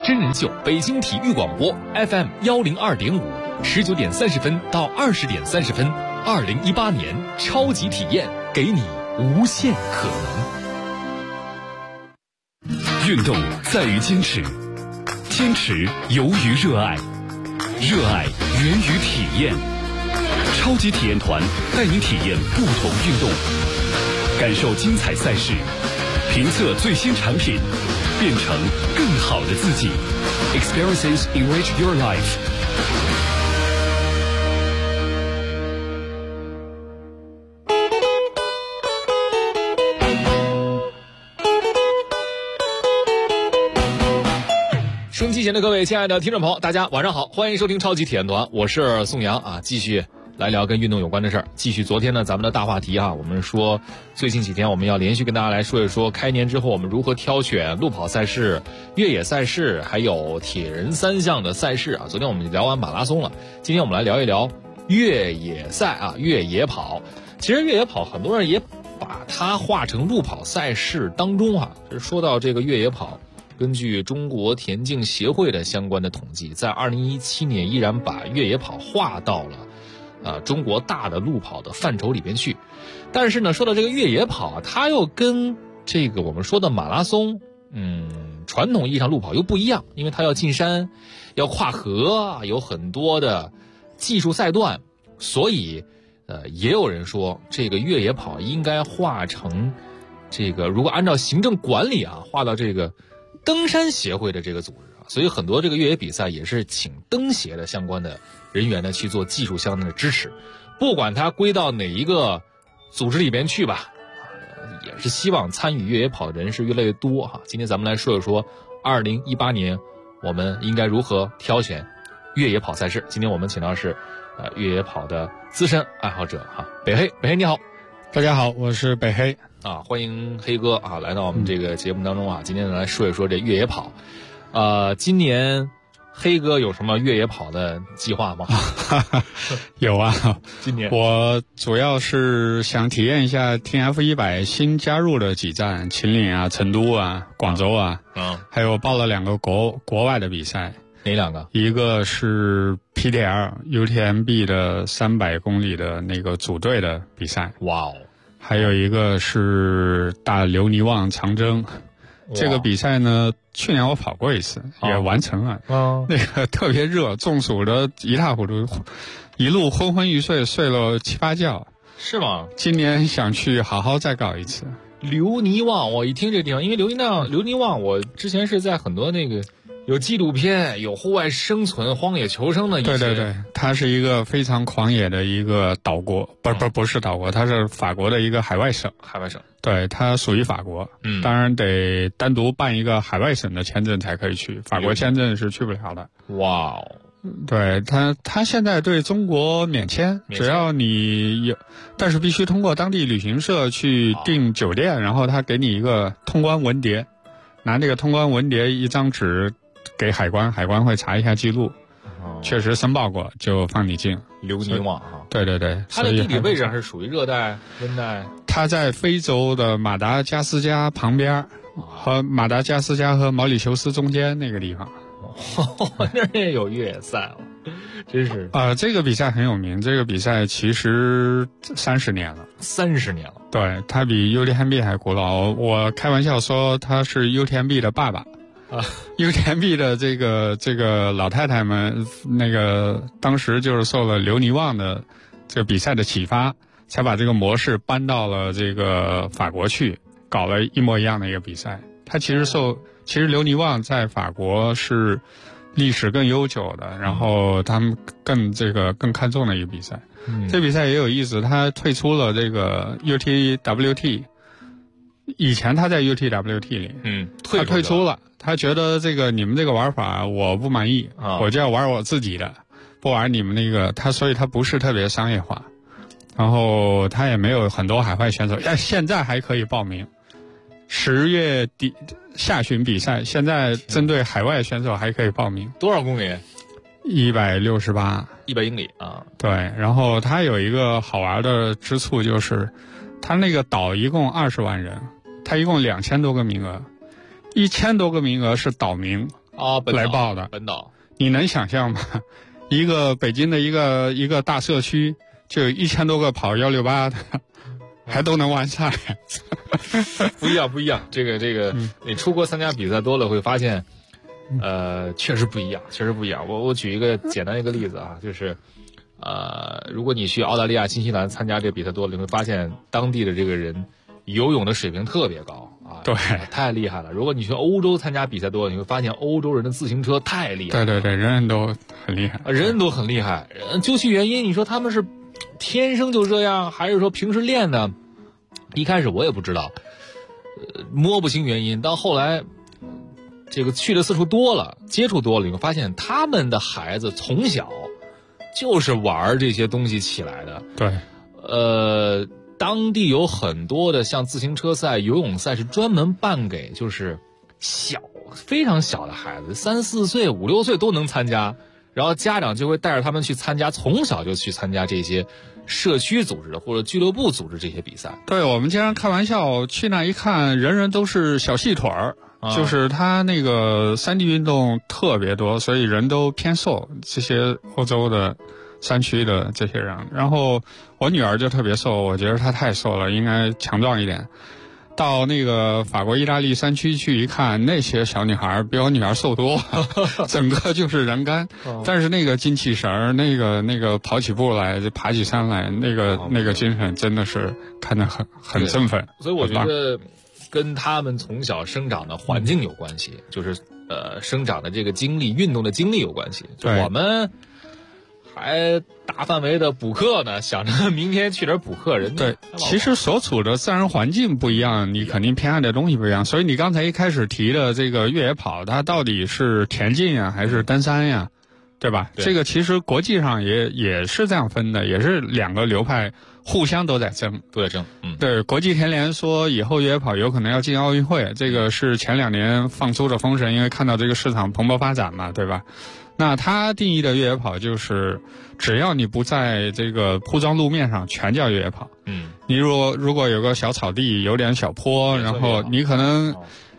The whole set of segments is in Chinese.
真人秀北京体育广播 FM102.5，19点30分到20点30分，2018年超级体验，给你无限可能。运动在于坚持，坚持由于热爱，热爱源于体验。超级体验团带你体验不同运动，感受精彩赛事，评测最新产品，变成更好的自己。Experiences enrich your life。收音机前的各位亲爱的听众朋友，大家晚上好，欢迎收听超级体验团，我是宋阳啊，继续来聊跟运动有关的事儿。继续昨天呢咱们的大话题啊，我们说最近几天我们要连续跟大家来说一说开年之后我们如何挑选路跑赛事、越野赛事还有铁人三项的赛事啊。昨天我们聊完马拉松了，今天我们来聊一聊越野赛啊，越野跑。其实越野跑很多人也把它划成路跑赛事当中啊。就是说到这个越野跑，根据中国田径协会的相关的统计，在2017年依然把越野跑划到了中国大的路跑的范畴里边去。但是呢，说到这个越野跑，它又跟这个我们说的马拉松传统意义上路跑又不一样，因为它要进山，要跨河，有很多的技术赛段，所以也有人说这个越野跑应该划成这个，如果按照行政管理啊，划到这个登山协会的这个组织啊。所以很多这个越野比赛也是请登协的相关的人员呢去做技术相应的支持，不管它归到哪一个组织里边去吧，也是希望参与越野跑的人是越来越多哈。今天咱们来说一说2018年我们应该如何挑选越野跑赛事。今天我们请到是越野跑的资深爱好者哈，北黑你好。 大家好，我是北黑啊，欢迎黑哥啊来到我们这个节目当中啊。今天来说一说这越野跑，今年黑哥有什么越野跑的计划吗？ 有啊， 今年我主要是想体验一下 TF100 新加入的几站，秦岭啊、成都啊、广州啊，还有报了2个国外的比赛。 哪2个？ 一个是 PTL UTMB 的300公里的那个组队的比赛， 哇哦！ 还有一个是大留尼旺长征。这个比赛呢，去年我跑过一次，也完成了。那个特别热，中暑的一塌糊涂，一路昏昏欲睡，睡了7、8觉。 是吗？ 今年想去好好再搞一次。 留尼旺，我一听这地方，因为留尼旺，我之前是在很多那个有纪录片、有户外生存、荒野求生的一些。 对，它是一个非常狂野的一个岛国，不是岛国，它是法国的一个海外省。对，它属于法国。当然得单独办一个海外省的签证才可以去，法国签证是去不了的。 哇哦！ 对，他现在对中国免签，只要你有，但是必须通过当地旅行社去订酒店，然后他给你一个通关文牒，拿这个通关文牒一张纸给海关，海关会查一下记录，确实申报过就放你进。 留尼旺啊， 对， 它的地理位置上是属于热带、温带。 它在非洲的马达加斯加旁边，和马达加斯加和毛里求斯中间那个地方。 那儿也有越野赛了，真是。 这个比赛很有名，这个比赛其实30年了。 30年了。对， 它比 UTMB 还古老。我开玩笑说它是 UTMB 的爸爸。UTMB 的这个老太太们，那个当时就是受了留尼旺的这个比赛的启发，才把这个模式搬到了这个法国去，搞了一模一样的一个比赛。它其实留尼旺在法国是历史更悠久的，然后他们更看重的一个比赛。这比赛也有意思，他退出了这个 UTWT。以前他在 UTWT 里，他退出了，他觉得这个你们这个玩法我不满意，我就要玩我自己的，不玩你们那个。所以他不是特别商业化，然后他也没有很多海外选手。现在还可以报名，10月底下旬比赛，现在针对海外选手还可以报名。 多少公里 ？168，100 英里啊。 对，然后他有一个好玩的之处就是，他那个岛一共20万人。他一共2000多个名额，1000多个名额是岛民， 啊， 来报的。 本岛， 你能想象吗？一个北京的一个大社区，就有1000多个跑168的，还都能完赛。 不一样。这个，你出国参加比赛多了，会发现，确实不一样。我举一个简单一个例子啊，就是，如果你去澳大利亚、新西兰参加这个比赛多了，你会发现当地的这个人游泳的水平特别高啊， 对， 太厉害了。如果你去欧洲参加比赛多了，你会发现欧洲人的自行车太厉害了。 对，人人都很厉害， 人都很厉害。究其原因，你说他们是天生就这样，还是说平时练的？一开始我也不知道，摸不清原因。到后来，这个去的次数多了，接触多了，你会发现他们的孩子从小就是玩这些东西起来的。 对， 当地有很多的像自行车赛、游泳赛是专门办给就是非常小的孩子，3、4岁、5、6岁都能参加。然后家长就会带着他们去参加，从小就去参加这些社区组织的或者俱乐部组织这些比赛。 对，我们经常开玩笑，去那一看，人人都是小细腿儿，就是他那个山地运动特别多，所以人都偏瘦。这些欧洲的山区的这些人，然后我女儿就特别瘦，我觉得她太瘦了，应该强壮一点。到那个法国、意大利山区去一看，那些小女孩比我女儿瘦多，整个就是人干。但是那个精气神儿，那个跑起步来、爬起山来，那个精神真的是看得很振奋。 所以我觉得跟他们从小生长的环境有关系，就是生长的这个经历、运动的经历有关系。 对， 我们还大范围的补课呢，想着明天去哪儿补课。人对，其实所处的自然环境不一样，你肯定偏爱的东西不一样。所以你刚才一开始提的这个越野跑，它到底是田径呀，还是登山呀，对吧？ 对， 这个其实国际上也是这样分的，也是2个流派互相都在争。 对， 对，国际田联说以后越野跑有可能要进奥运会，这个是前2年放出的风声，因为看到这个市场蓬勃发展嘛，对吧？那他定义的越野跑就是，只要你不在这个铺装路面上，全叫越野跑。你如果有个小草地，有点小坡，然后你可能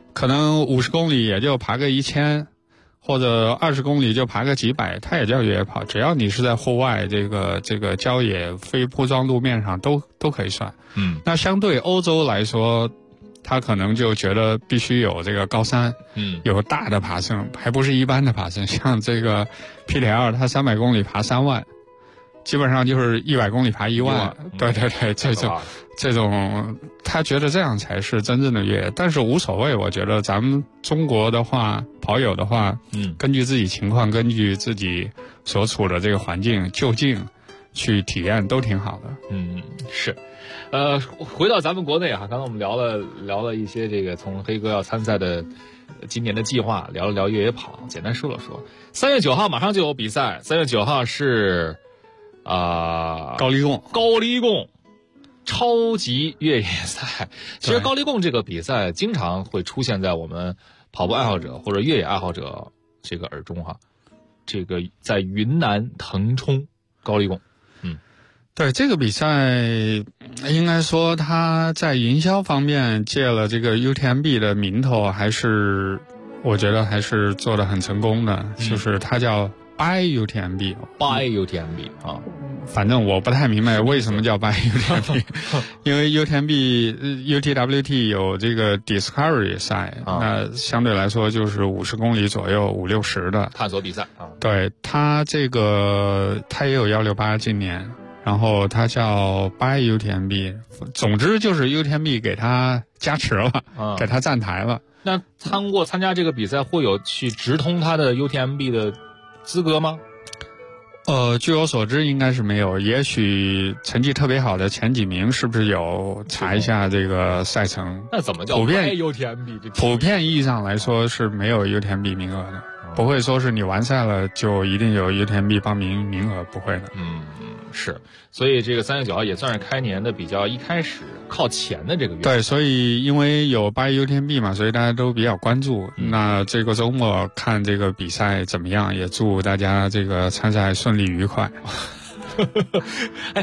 50公里也就爬个1000，或者20公里就爬个几百，它也叫越野跑。只要你是在户外这个郊野非铺装路面上，都可以算。那相对欧洲来说，他可能就觉得必须有这个高山，有大的爬升，还不是一般的爬升。像这个 PTL， 它300公里爬3万，基本上就是100公里爬1万。对，这种，他觉得这样才是真正的越野。但是无所谓，我觉得咱们中国的话，跑友的话，根据自己情况，根据自己所处的这个环境，就近去体验都挺好的。 是。回到咱们国内啊，刚才我们聊了一些这个从黑哥要参赛的今年的计划，聊了聊越野跑，简单说了说。3月9号马上就有比赛，3月9号是高黎贡超级越野赛。其实高黎贡这个比赛经常会出现在我们跑步爱好者或者越野爱好者这个耳中哈。这个在云南腾冲高黎贡。 对，这个比赛应该说他在营销方面借了这个 UTMB 的名头，我觉得还是做得很成功的。就是它叫 By UTMB 啊， 反正我不太明白为什么叫 By UTMB， 因为 UTWT 有这个 Discovery 赛，那相对来说就是50公里左右，50、60的探索比赛啊。 对，它也有168今年。然后它叫 By UTMB， 总之就是 UTMB 给它加持了，给它站台了。 那参加这个比赛会有去直通它的 UTMB 的资格吗？ 据我所知应该是没有，也许成绩特别好的前几名是不是有查一下这个赛程？ 那怎么叫 By UTMB？ 普遍意义上来说是没有 UTMB 名额的，不会说是你完赛了就一定有 UTMB 报名名额，不会的。 是，所以这个3月9号也算是开年的比较一开始靠前的这个月。 对，所以因为有8 UTMB 嘛，所以大家都比较关注。那这个周末看这个比赛怎么样，也祝大家这个参赛顺利愉快。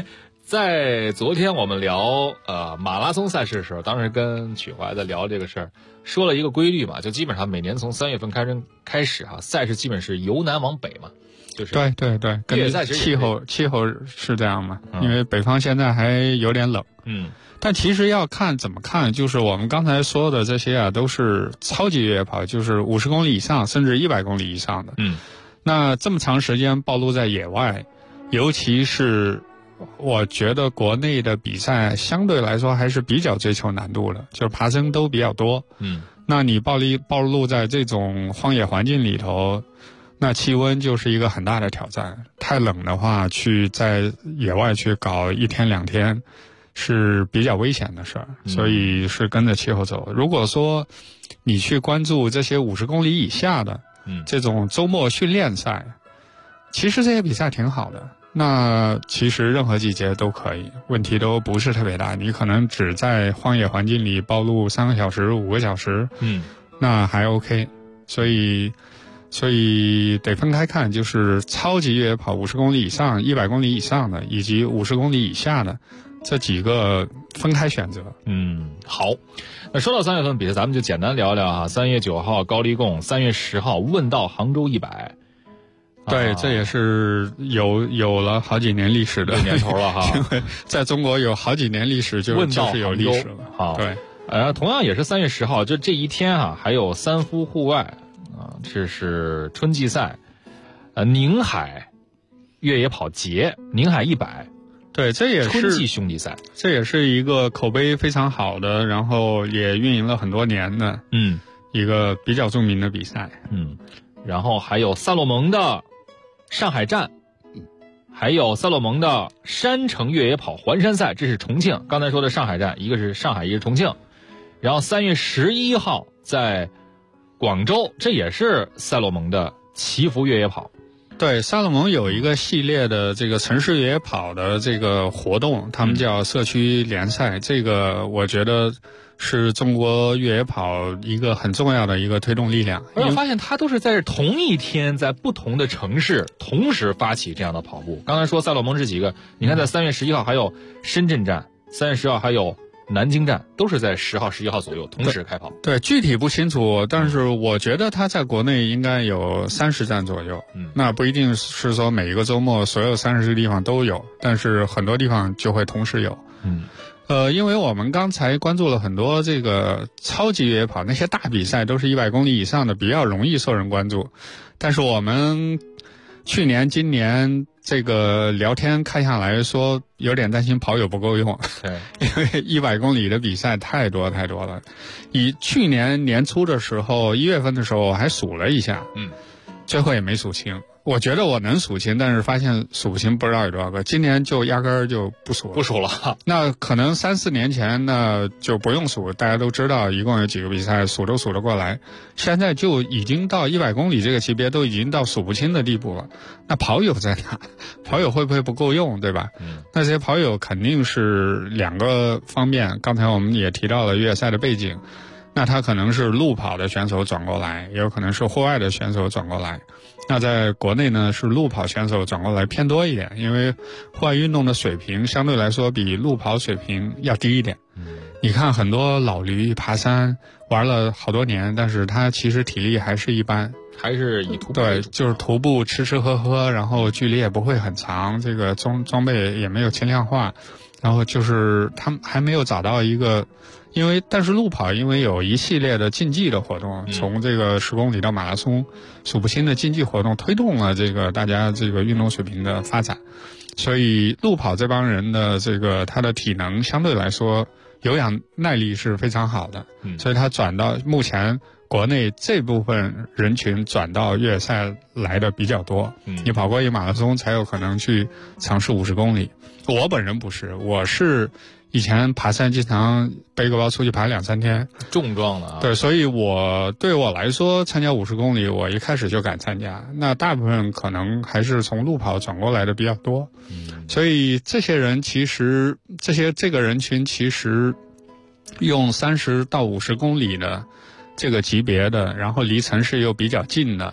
在昨天我们聊马拉松赛事的时候，当时跟曲怀在聊这个事儿，说了一个规律嘛，就基本上每年从3月份开始哈，赛事基本是由南往北嘛，就是对，跟气候是这样嘛，因为北方现在还有点冷，但其实要看怎么看，就是我们刚才说的这些啊，都是超级越野跑，就是50公里以上甚至100公里以上的，那这么长时间暴露在野外，尤其是我觉得国内的比赛相对来说还是比较追求难度的，就是爬升都比较多。那你暴露在这种荒野环境里头，那气温就是一个很大的挑战。太冷的话，去在野外去搞1天2天是比较危险的事儿，所以是跟着气候走。如果说你去关注这些50公里以下的这种周末训练赛，其实这些比赛挺好的。那其实任何季节都可以，问题都不是特别大。你可能只在荒野环境里暴露3个小时、5个小时，那还 OK。所以得分开看，就是超级越野跑50公里以上、100公里以上的，以及50公里以下的这几个分开选择。 好。那说到3月份比赛，咱们就简单聊聊啊。3月9号高黎贡，3月10号问道杭州100。 对，这也是有了好几年历史的年头了哈。 因为在中国有好几年历史就是有历史了。 好， 对， 同样也是3月10号，就这一天啊，还有3伏户外啊，这是春季赛，宁海越野跑节，宁海100。 对，这也是春季兄弟赛， 这也是一个口碑非常好的，然后也运营了很多年的，一个比较著名的比赛。 然后还有萨洛蒙的上海站，还有萨洛蒙的山城越野跑环山赛，这是重庆。刚才说的上海站，一个是上海，一个是重庆。然后3月11号在广州，这也是萨洛蒙的祈福越野跑。 对，萨洛蒙有一个系列的这个城市越野跑的这个活动，他们叫社区联赛，这个我觉得是中国越野跑一个很重要的一个推动力量。 我发现它都是在同一天，在不同的城市同时发起这样的跑步。刚才说萨洛蒙这几个，你看在3月11号还有深圳站，3月10号还有南京站，都是在10号、11号左右同时开跑。 对，具体不清楚，但是我觉得它在国内应该有30站左右。那不一定是说每一个周末所有30个地方都有，但是很多地方就会同时有。因为我们刚才关注了很多这个超级越野跑，那些大比赛都是100公里以上的，比较容易受人关注。但是我们去年、今年这个聊天看下来说，有点担心跑友不够用。 对， 因为100公里的比赛太多了。以去年年初的时候，1月份的时候我还数了一下，最后也没数清。我觉得我能数清，但是发现数不清，不知道有多少个。今年就压根儿就不数了。那可能3、4年前呢就不用数，大家都知道一共有几个比赛，数都数得过来。现在就已经到100公里这个级别，都已经到数不清的地步了。那跑友在哪？跑友会不会不够用，对吧？那些跑友肯定是2个方面。刚才我们也提到了越野赛的背景，那他可能是路跑的选手转过来，也有可能是户外的选手转过来。那在国内呢，是路跑选手转过来偏多一点，因为户外运动的水平相对来说比路跑水平要低一点。你看很多老驴爬山玩了好多年，但是他其实体力还是一般， 还是以徒步对，就是徒步吃吃喝喝，然后距离也不会很长，这个装备也没有轻量化，然后就是他们还没有找到一个。但是路跑因为有一系列的竞技的活动，从这个10公里到马拉松，数不清的竞技活动推动了这个大家这个运动水平的发展，所以路跑这帮人的这个他的体能相对来说有氧耐力是非常好的，所以他转到目前国内这部分人群转到越野赛来的比较多。你跑过一马拉松才有可能去尝试50公里。我本人不是，我是以前爬山经常背个包出去爬2、3天， 重装了啊。 对，所以对我来说参加50公里，我一开始就敢参加。那大部分可能还是从路跑转过来的比较多。所以这些人其实这个人群其实用30到50公里的这个级别的，然后离城市又比较近的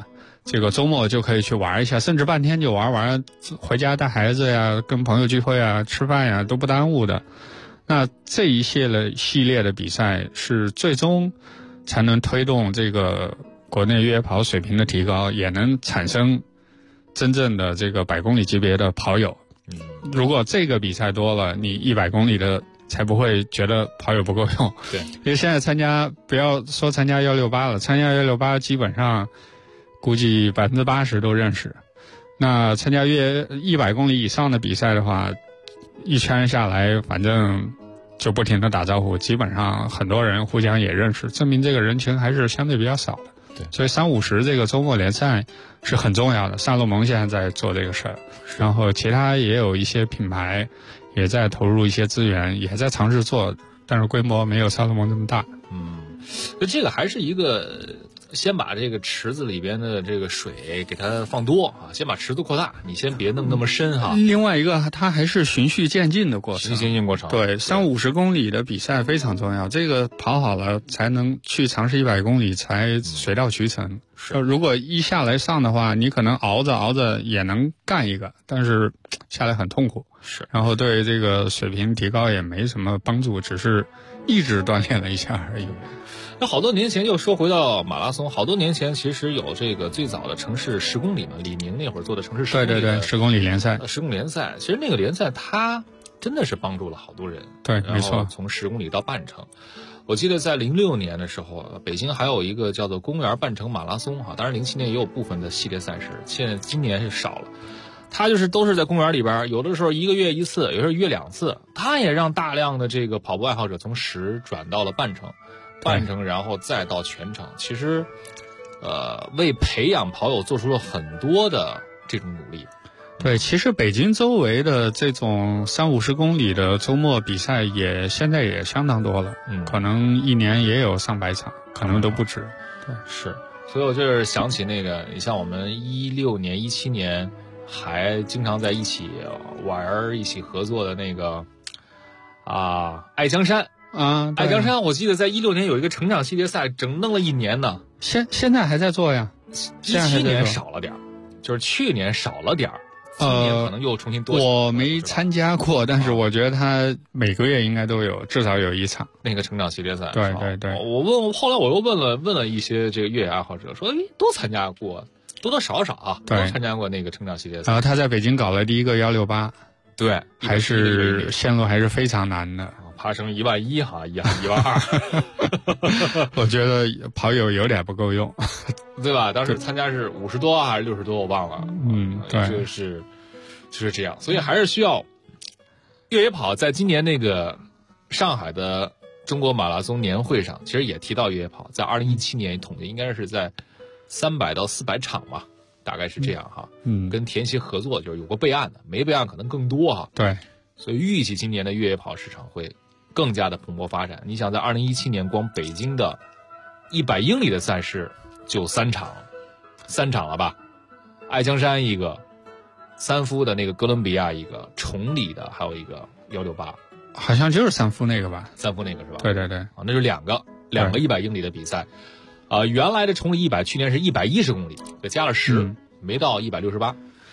这个周末就可以去玩一下，甚至半天就玩，回家带孩子呀，跟朋友聚会啊，吃饭呀都不耽误的。那这一系列的比赛是最终才能推动这个国内越野跑水平的提高，也能产生真正的这个100公里级别的跑友。如果这个比赛多了，你100公里的才不会觉得跑友不够用。 对， 因为现在不要说参加168了，参加168基本上估计80%都认识。那参加100公里以上的比赛的话，一圈下来反正就不停的打招呼，基本上很多人互相也认识，证明这个人群还是相对比较少的。 对， 所以350这个周末联赛是很重要的。萨洛蒙现在在做这个事儿，然后其他也有一些品牌也在投入一些资源，也在尝试做，但是规模没有萨洛蒙这么大。 就这个还是一个先把这个池子里边的这个水给它放多啊，先把池子扩大，你先别弄那么深哈。 另外一个，它还是循序渐进的过程。 循序渐进过程。 对，350公里的比赛非常重要，这个跑好了才能去尝试100公里，才水到渠成。如果一下来上的话，你可能熬着也能干一个，但是下来很痛苦。 是， 然后对这个水平提高也没什么帮助，只是一直锻炼了一下而已。 那好多年前又说回到马拉松，好多年前其实有这个最早的城市10公里嘛，李宁那会儿做的城市10公里。 对，10公里联赛。 10公里联赛，其实那个联赛它真的是帮助了好多人。 对，没错。 从10公里到半程，我记得在06年的时候，北京还有一个叫做公园半程马拉松哈，当然07年也有部分的系列赛事，今年是少了。它就是都是在公园里边，有的时候1个月1次，有的时候1月2次。它也让大量的这个跑步爱好者从10转到了半程。然后再到全程，其实，为培养跑友做出了很多的这种努力。 对，其实北京周围的这种350公里的周末比赛现在也相当多了，可能一年也有上百场，可能都不止。对， 是。所以我就是想起那个，你像我们16年、17年还经常在一起玩、一起合作的那个爱江山。爱江山，我记得在16年有一个成长系列赛，整弄了1年呢。 现在还在做呀。 17年少了点儿，就是去年少了点儿，今年可能又重新多。 我没参加过，但是我觉得他每个月应该都有，至少有1场那个成长系列赛。 对。 后来我又问了一些这个越野爱好者，说都参加过，多多少少啊，都参加过那个成长系列赛。 然后他在北京搞了第一个168， 对， 还是线路还是非常难的。 爬升11000哈，12000， 我觉得跑友有点不够用， 对吧？当时参加是50多还是60多，我忘了。 对， 就是这样，所以还是需要越野跑。在今年那个上海的中国马拉松年会上，其实也提到越野跑，在2017年统计应该是在300到400场吧，大概是这样哈。跟田协合作，就是有过备案的，没备案可能更多哈。 对， 所以预计今年的越野跑市场会更加的蓬勃发展。你想，在2017年光北京的100英里的赛事就3场了吧？爱江山一个，三夫的那个哥伦比亚一个，崇礼的还有一个168， 好像就是三夫那个吧？ 三夫那个是吧？ 对， 那是两个100英里的比赛。原来的崇礼100去年是110公里，加了10，没到168。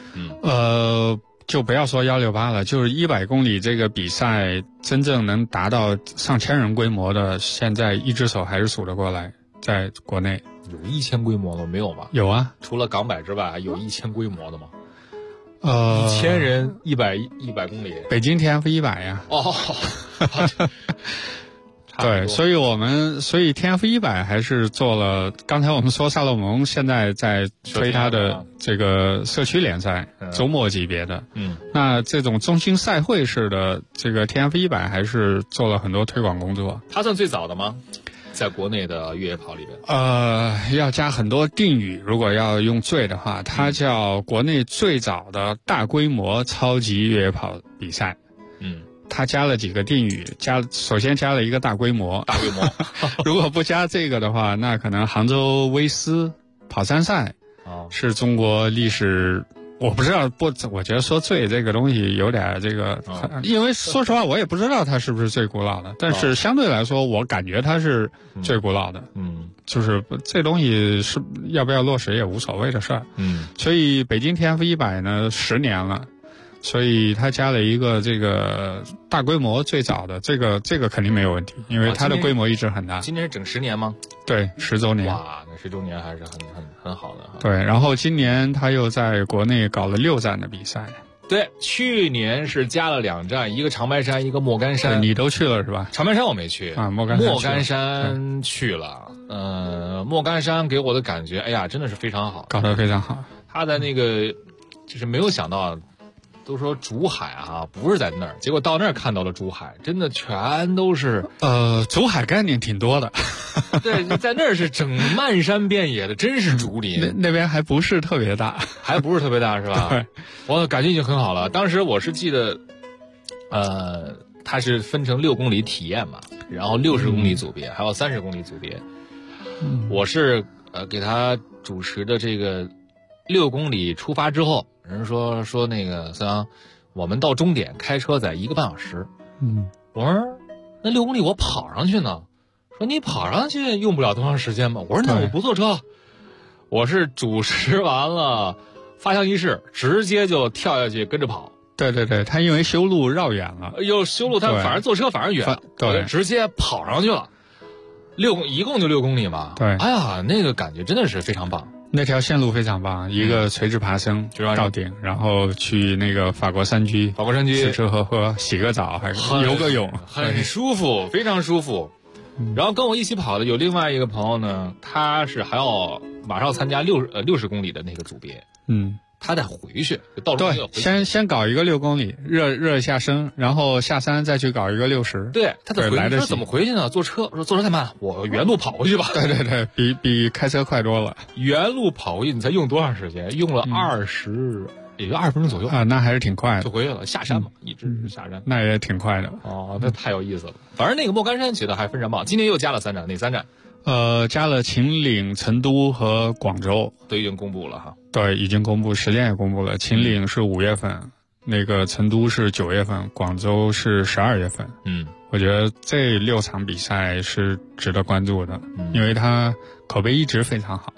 就不要说168了，就是100公里这个比赛真正能达到上千人规模的，现在一只手还是数得过来，在国内。 有1000规模的没有吧？ 有啊， 除了港百之外，有1000规模的吗？1000人100公里， 北京 TF100 呀。对，所以 TF100 还是做了。刚才我们说萨洛蒙现在在推他的这个社区联赛，周末级别的。那这种中心赛会式的这个 TF100 还是做了很多推广工作。 它算最早的吗？在国内的越野跑里边？ 要加很多定语，如果要用最的话，它叫国内最早的大规模超级越野跑比赛。他加了几个定语，首先加了一个大规模，如果不加这个的话，那可能杭州威斯跑山赛是中国历史我不知道，我觉得说最这个东西有点这个，因为说实话我也不知道它是不是最古老的，但是相对来说我感觉它是最古老的。就是这东西是要不要落实也无所谓的事儿。所以北京 TF100呢10年了。所以它加了一个这个大规模最早的这个肯定没有问题，因为它的规模一直很大。 今年是整10年吗？ 对，10周年。 哇，那10周年还是很好的哈。 对，然后今年他又在国内搞了6站的比赛。 对，去年是加了2站，一个长白山，一个莫干山。 你都去了是吧？ 长白山我没去啊，莫干山去了。莫干山给我的感觉，哎呀，真的是非常好， 搞得非常好。 他的那个就是没有想到。都说竹海啊，不是在那儿，结果到那儿看到了竹海，真的全都是竹海概念挺多的。 对，在那儿是整漫山遍野的，真是竹林。 那边还不是特别大， 还不是特别大是吧？ 对， 我感觉已经很好了。当时我是记得，它是分成6公里体验嘛，然后60公里组别，还有30公里组别。我是给他主持的这个6公里出发之后。人说那个孙杨，我们到终点开车在1个半小时。我说那6公里我跑上去呢。说你跑上去用不了多长时间吧？我说那我不坐车。我是主持完了发枪仪式，直接就跳下去跟着跑。 对，他因为修路绕远了， 修路他反正坐车反而远， 对， 直接跑上去了。一共就6公里嘛。 对， 哎呀，那个感觉真的是非常棒。 那条线路非常棒，一个垂直爬升到顶，然后去那个法国山区吃吃喝喝，洗个澡，还游个泳， 很舒服，非常舒服。然后跟我一起跑的有另外一个朋友呢，他是还要马上参加60公里的那个组别。他再回去，到时候对，先搞一个6公里，热一下身，然后下山再去搞一个60。 对，他再回去，他怎么回去呢？坐车太慢了，我原路跑回去吧。 对，比开车快多了。 原路跑回去，你才用多长时间？用了也就20分钟左右啊，那还是挺快的， 就回去了。下山嘛，一直下山， 那也挺快的。 哦，那太有意思了。反正那个莫干山写的还非常棒，今年又加了3站，哪3站？ 加了秦岭、成都和广州， 都已经公布了哈。 对，已经公布，时间也公布了。秦岭是5月份，那个成都是9月份，广州是12月份。我觉得这6场比赛是值得关注的，因为它口碑一直非常好。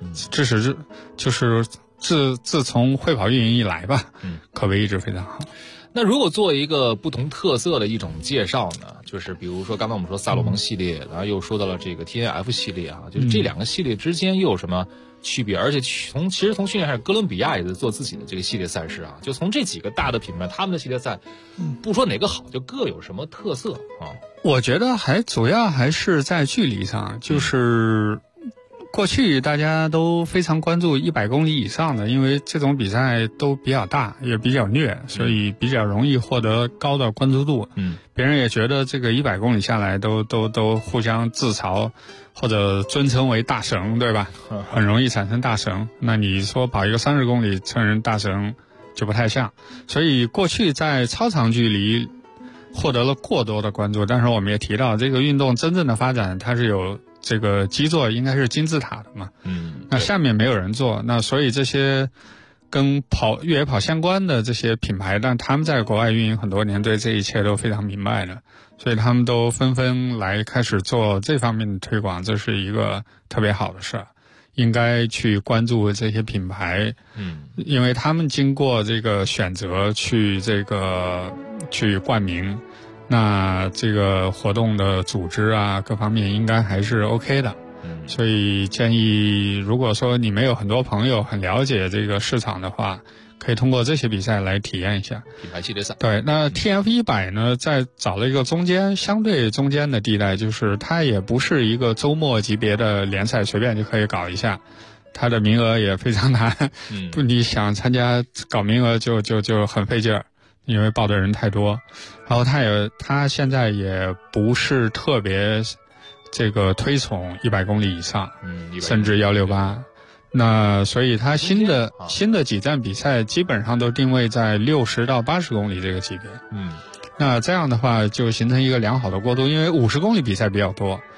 就是自从会跑运营以来吧，口碑一直非常好。 那如果做一个不同特色的一种介绍呢，就是比如说刚才我们说萨洛蒙系列，然后又说到了这个 TNF 系列啊，就是这2个系列之间又有什么区别？而且其实从去年开始，哥伦比亚也在做自己的这个系列赛事啊。就从这几个大的品牌，他们的系列赛，不说哪个好，就各有什么特色啊？ 我觉得主要还是在距离上，就是过去大家都非常关注100公里以上的，因为这种比赛都比较大，也比较虐，所以比较容易获得高的关注度。别人也觉得这个100公里下来都互相自嘲或者尊称为大神，对吧？很容易产生大神。那你说跑一个30公里称人大神就不太像，所以过去在超长距离获得了过多的关注。但是我们也提到，这个运动真正的发展它是有这个基座，应该是金字塔的嘛。那下面没有人做，那所以这些跟越野跑相关的这些品牌，但他们在国外运营很多年，对这一切都非常明白的，所以他们都纷纷来开始做这方面的推广，这是一个特别好的事儿，应该去关注这些品牌。因为他们经过这个选择去冠名，那这个活动的组织啊各方面应该还是 OK 的。所以建议，如果说你没有很多朋友很了解这个市场的话，可以通过这些比赛来体验一下品牌系列赛。 对，那 TF100 呢，再找了一个相对中间的地带，就是它也不是一个周末级别的联赛，随便就可以搞一下，它的名额也非常难。不，你想参加搞名额就很费劲儿，因为报的人太多。然后它现在也不是特别这个推崇100公里以上，甚至168。那所以它新的几站比赛基本上都定位在60到80公里这个级别。那这样的话就形成一个良好的过渡，因为50公里比赛比较多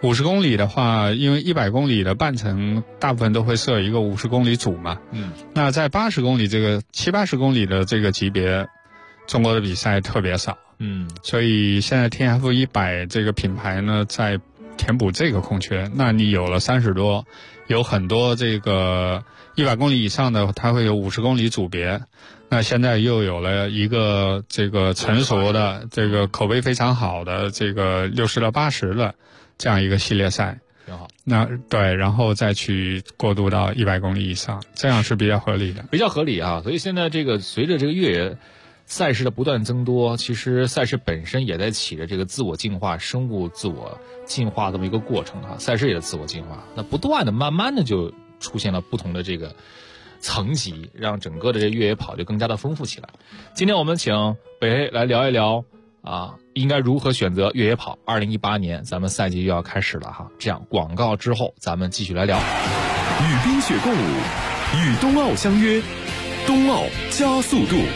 50公里的话，因为100公里的半程大部分都会设一个50公里组嘛。那在80公里这个70-80公里的这个级别，中国的比赛特别少。所以现在 TF100 这个品牌呢，在填补这个空缺。那你有了30多，有很多这个100公里以上的，它会有50公里组别。那现在又有了一个这个成熟的、这个口碑非常好的这个60到80的这样一个系列赛， 挺好。 那对，然后再去过渡到100公里以上，这样是比较合理的， 比较合理啊。所以现在这个随着这个越野赛事的不断增多，其实赛事本身也在起着这个自我进化、生物自我进化这么一个过程啊。赛事也在自我进化，那不断的、慢慢的就出现了不同的这个层级，让整个的这越野跑就更加的丰富起来。今天我们请北黑来聊一聊啊，应该如何选择越野跑。2018年咱们赛季又要开始了哈，这样广告之后咱们继续来聊。 与冰雪共舞，与冬奥相约，冬奥加速度。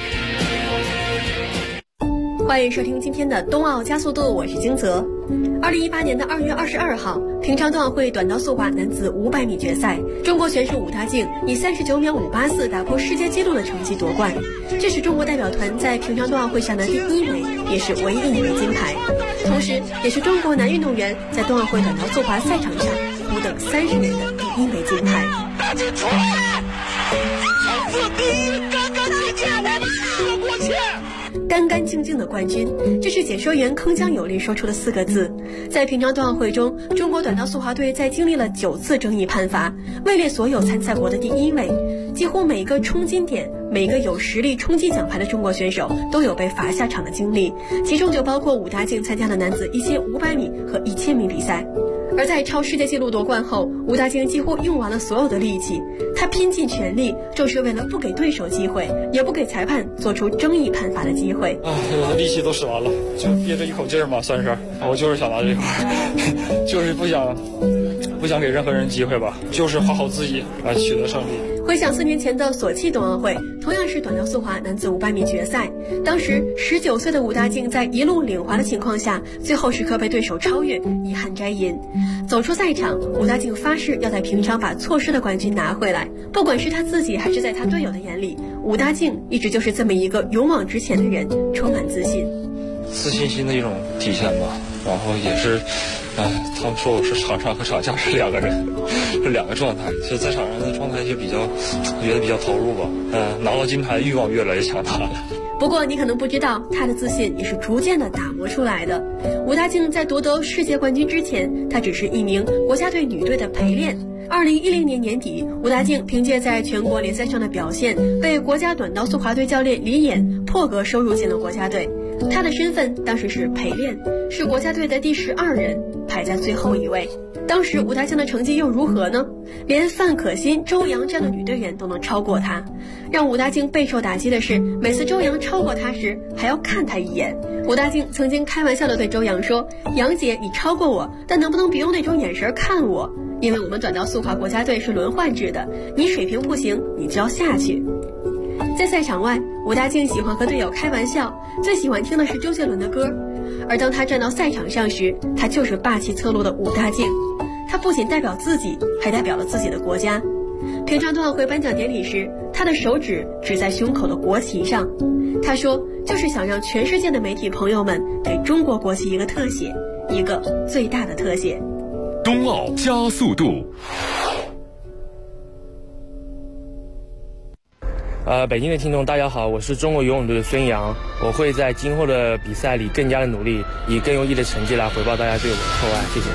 欢迎收听今天的冬奥加速度，我是金泽。2018年的2月22号，平昌冬奥会短道速滑男子500米决赛，中国选手武大靖以39秒584打破世界纪录的成绩夺冠，这是中国代表团在平昌冬奥会上的第1枚，也是唯一1枚金牌，同时也是中国男运动员在冬奥会短道速滑赛场上苦等30年的第1枚金牌。大靖出来了，这次第1干干净净，我们4个过去。干干净净的冠军，这是解说员铿锵有力说出的4个字。在平昌冬奥会中，中国短道速滑队在经历了9次争议判罚，位列所有参赛国的第1位。几乎每个冲金点，每个有实力冲击奖牌的中国选手都有被罚下场的经历，其中就包括武大靖参加的男子1500米和1000米比赛。而在超世界纪录夺冠后，武大靖几乎用完了所有的力气，他拼尽全力，就是为了不给对手机会，也不给裁判做出争议判罚的机会。 力气都使完了，就憋着一口劲儿嘛，算是。我就是想拿这块，就是不想给任何人机会吧，就是画好自己来取得胜利。 回想4年前的索契冬奥会，同样是短道速滑男子500米决赛，当时19岁的武大靖在一路领滑的情况下，最后时刻被对手超越，遗憾摘银。走出赛场，武大靖发誓要在平昌把错失的冠军拿回来，不管是他自己还是在他队友的眼里，武大靖一直就是这么一个勇往直前的人，充满自信。 自信心的一种体现吧，然后也是他们说我是场上和场下是2个人，是2个状态。其实在场上的状态就觉得比较投入吧。拿到金牌欲望越来越强大了。 不过你可能不知道，他的自信也是逐渐的打磨出来的。武大靖在夺得世界冠军之前，他只是一名国家队女队的陪练。2010年年底，武大靖凭借在全国联赛上的表现，被国家短道速滑队教练李岩破格收入进了国家队。他的身份当时是陪练，是国家队的第12人，排在最后一位。当时武大靖的成绩又如何呢？连范可新、周洋这样的女队员都能超过他。让武大靖备受打击的是，每次周洋超过他时还要看他一眼。武大靖曾经开玩笑地对周洋说：“杨姐，你超过我，但能不能别用那种眼神看我？因为我们短道速滑国家队是轮换制的，你水平不行，你就要下去。”在赛场外，武大靖喜欢和队友开玩笑，最喜欢听的是周杰伦的歌。而当他站到赛场上时，他就是霸气侧漏的武大靖。他不仅代表自己，还代表了自己的国家。平昌冬奥会颁奖典礼时，他的手指指在胸口的国旗上，他说就是想让全世界的媒体朋友们给中国国旗一个特写，一个最大的特写。 冬奥加速度。 北京的听众大家好，我是中国游泳队的孙杨，我会在今后的比赛里更加的努力，以更优异的成绩来回报大家对我的厚爱，谢谢。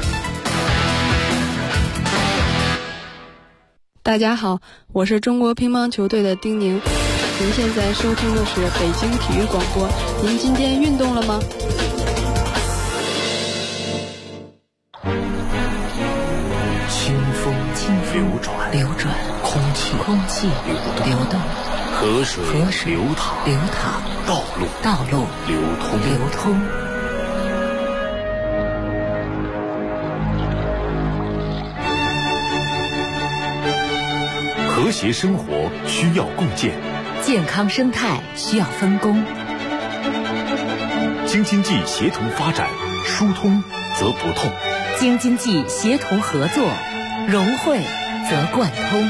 大家好，我是中国乒乓球队的丁宁，您现在收听的是北京体育广播，您今天运动了吗？ 清风流转，空气流动，河水流淌，道路流通。和谐生活需要共建， 健康生态需要分工。 京津冀协同发展， 疏通则不痛。 京津冀协同合作，融汇则贯通。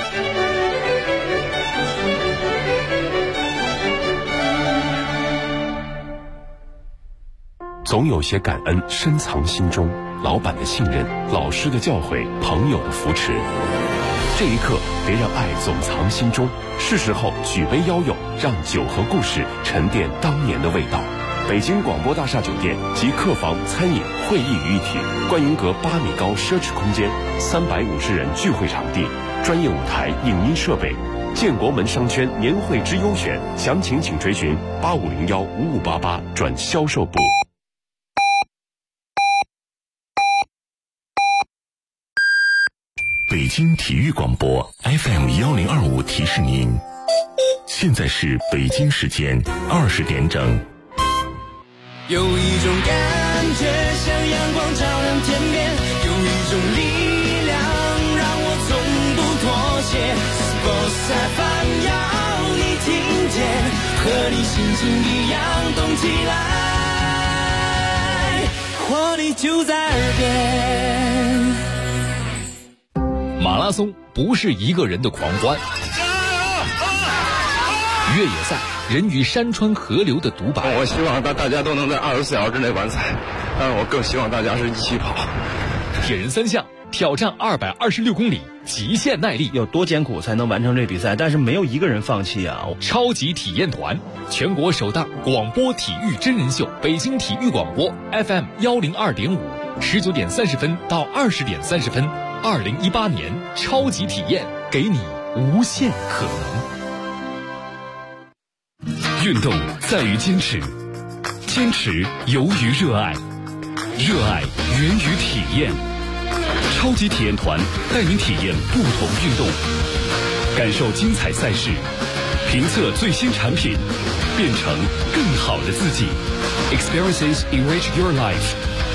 总有些感恩深藏心中，老板的信任，老师的教诲，朋友的扶持。这一刻，别让爱总藏心中，是时候举杯邀友，让酒和故事沉淀当年的味道。北京广播大厦酒店集客房、餐饮、会议于一体，观云阁8米高奢侈空间，350人聚会场地，专业舞台、影音设备。建国门商圈年会之优选，详情请垂询85015588转销售部。北京体育广播 FM1025提示您，现在是北京时间20点整。 有一种感觉像阳光照亮天边，有一种力量让我从不妥协。Sports FM 要你听见，和你心情一样动起来，活力就在耳边。 马拉松不是一个人的狂欢，越野赛人与山川河流的独白。 我希望大家都能在24小时之内完赛，但我更希望大家是一起跑。 铁人3项挑战226公里，极限耐力， 有多艰苦才能完成这比赛？但是没有一个人放弃啊！ 超级体验团，全国首档广播体育真人秀，北京体育广播 FM102.5，19点30分到20点30分，2018年超级体验，给你无限可能。 运动在于坚持，坚持由于热爱，热爱源于体验。超级体验团带您体验不同运动，感受精彩赛事，评测最新产品，变成更好的自己。Experiences enrich your life。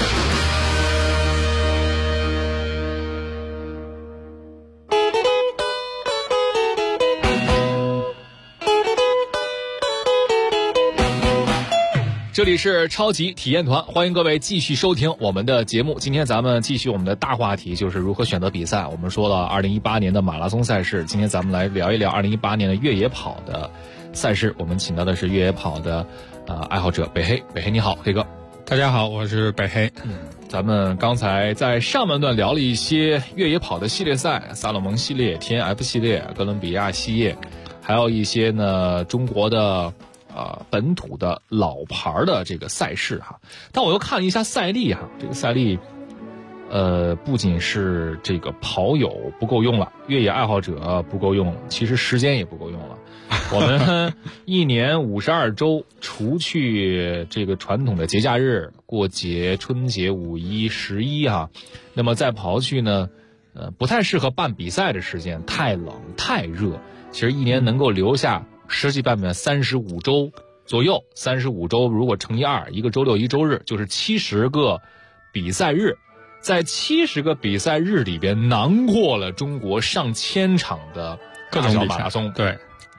这里是超级体验团，欢迎各位继续收听我们的节目。今天咱们继续我们的大话题，就是如何选择比赛。我们说了2018年的马拉松赛事，今天咱们来聊一聊2018年的越野跑的赛事。我们请到的是越野跑的爱好者北黑。北黑你好，黑哥。 大家好，我是北黑。 咱们刚才在上半段聊了一些越野跑的系列赛，萨洛蒙系列、TNF 系列、哥伦比亚系列，还有一些呢中国的本土的老牌的这个赛事哈。但我又看了一下赛历哈，这个赛历不仅是这个跑友不够用了，越野爱好者不够用，其实时间也不够用了。我们一年52周，除去这个传统的节假日、过节、春节、五一、11哈，那么再刨去呢不太适合办比赛的时间，太冷太热，其实一年能够留下实际办比赛35周左右，35周如果乘以2，一个周六一周日，就是70个比赛日。在70个比赛日里边，囊括了中国上千场的各种马拉松， 对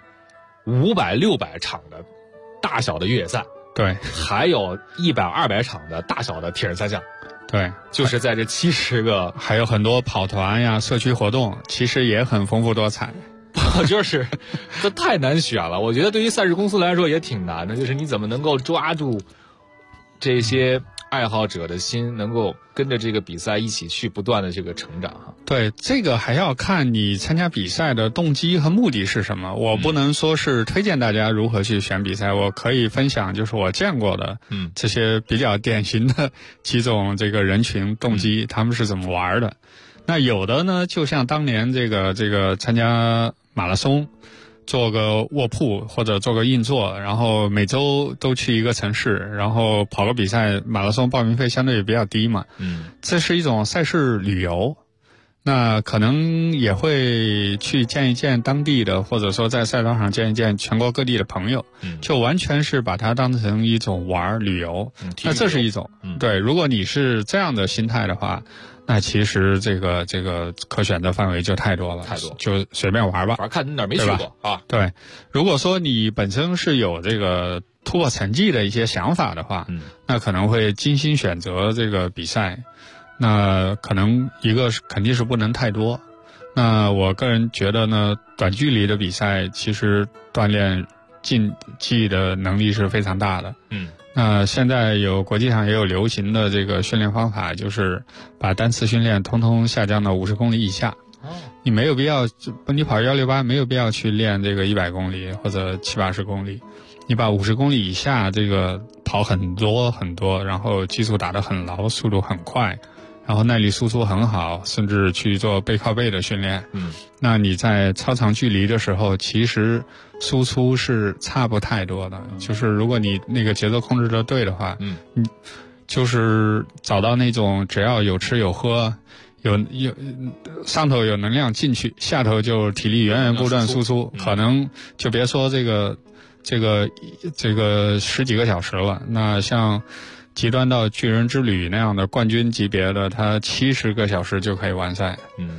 ，500、600场的大小的越野赛， 对， 还有100、200场的大小的铁人3项， 对， 就是在这70个， 还有很多跑团呀、社区活动，其实也很丰富多彩。 就是这太难选了，我觉得对于赛事公司来说也挺难的，就是你怎么能够抓住这些爱好者的心，能够跟着这个比赛一起去不断的这个成长哈。 对，这个还要看你参加比赛的动机和目的是什么。我不能说是推荐大家如何去选比赛，我可以分享就是我见过的这些比较典型的几种这个人群动机，他们是怎么玩的。那有的呢，就像当年这个参加马拉松，做个卧铺或者做个硬座，然后每周都去一个城市，然后跑个比赛，马拉松报名费相对也比较低嘛，这是一种赛事旅游。那可能也会去见一见当地的，或者说在赛道上见一见全国各地的朋友，就完全是把它当成一种玩旅游。那这是一种，对，如果你是这样的心态的话，那其实这个可选择范围就太多了，就随便玩吧， 反正看你哪儿没去过啊。 对，如果说你本身是有这个突破成绩的一些想法的话，那可能会精心选择这个比赛。那可能一个肯定是不能太多。那我个人觉得呢，短距离的比赛其实锻炼竞技的能力是非常大的。那现在国际上也有流行的这个训练方法，就是把单次训练通通下降到50公里以下。你没有必要，你跑168没有必要去练这个100公里或者70-80公里，你把50公里以下这个跑很多很多，然后基础打得很牢，速度很快，然后耐力输出很好，甚至去做背靠背的训练。那你在超长距离的时候，其实输出是差不太多的。就是如果你那个节奏控制得对的话，你就是找到那种只要有吃有喝，有上头有能量进去，下头就体力源源不断输出，可能就别说这个10几个小时了。那像极端到巨人之旅那样的冠军级别的，他70个小时就可以完赛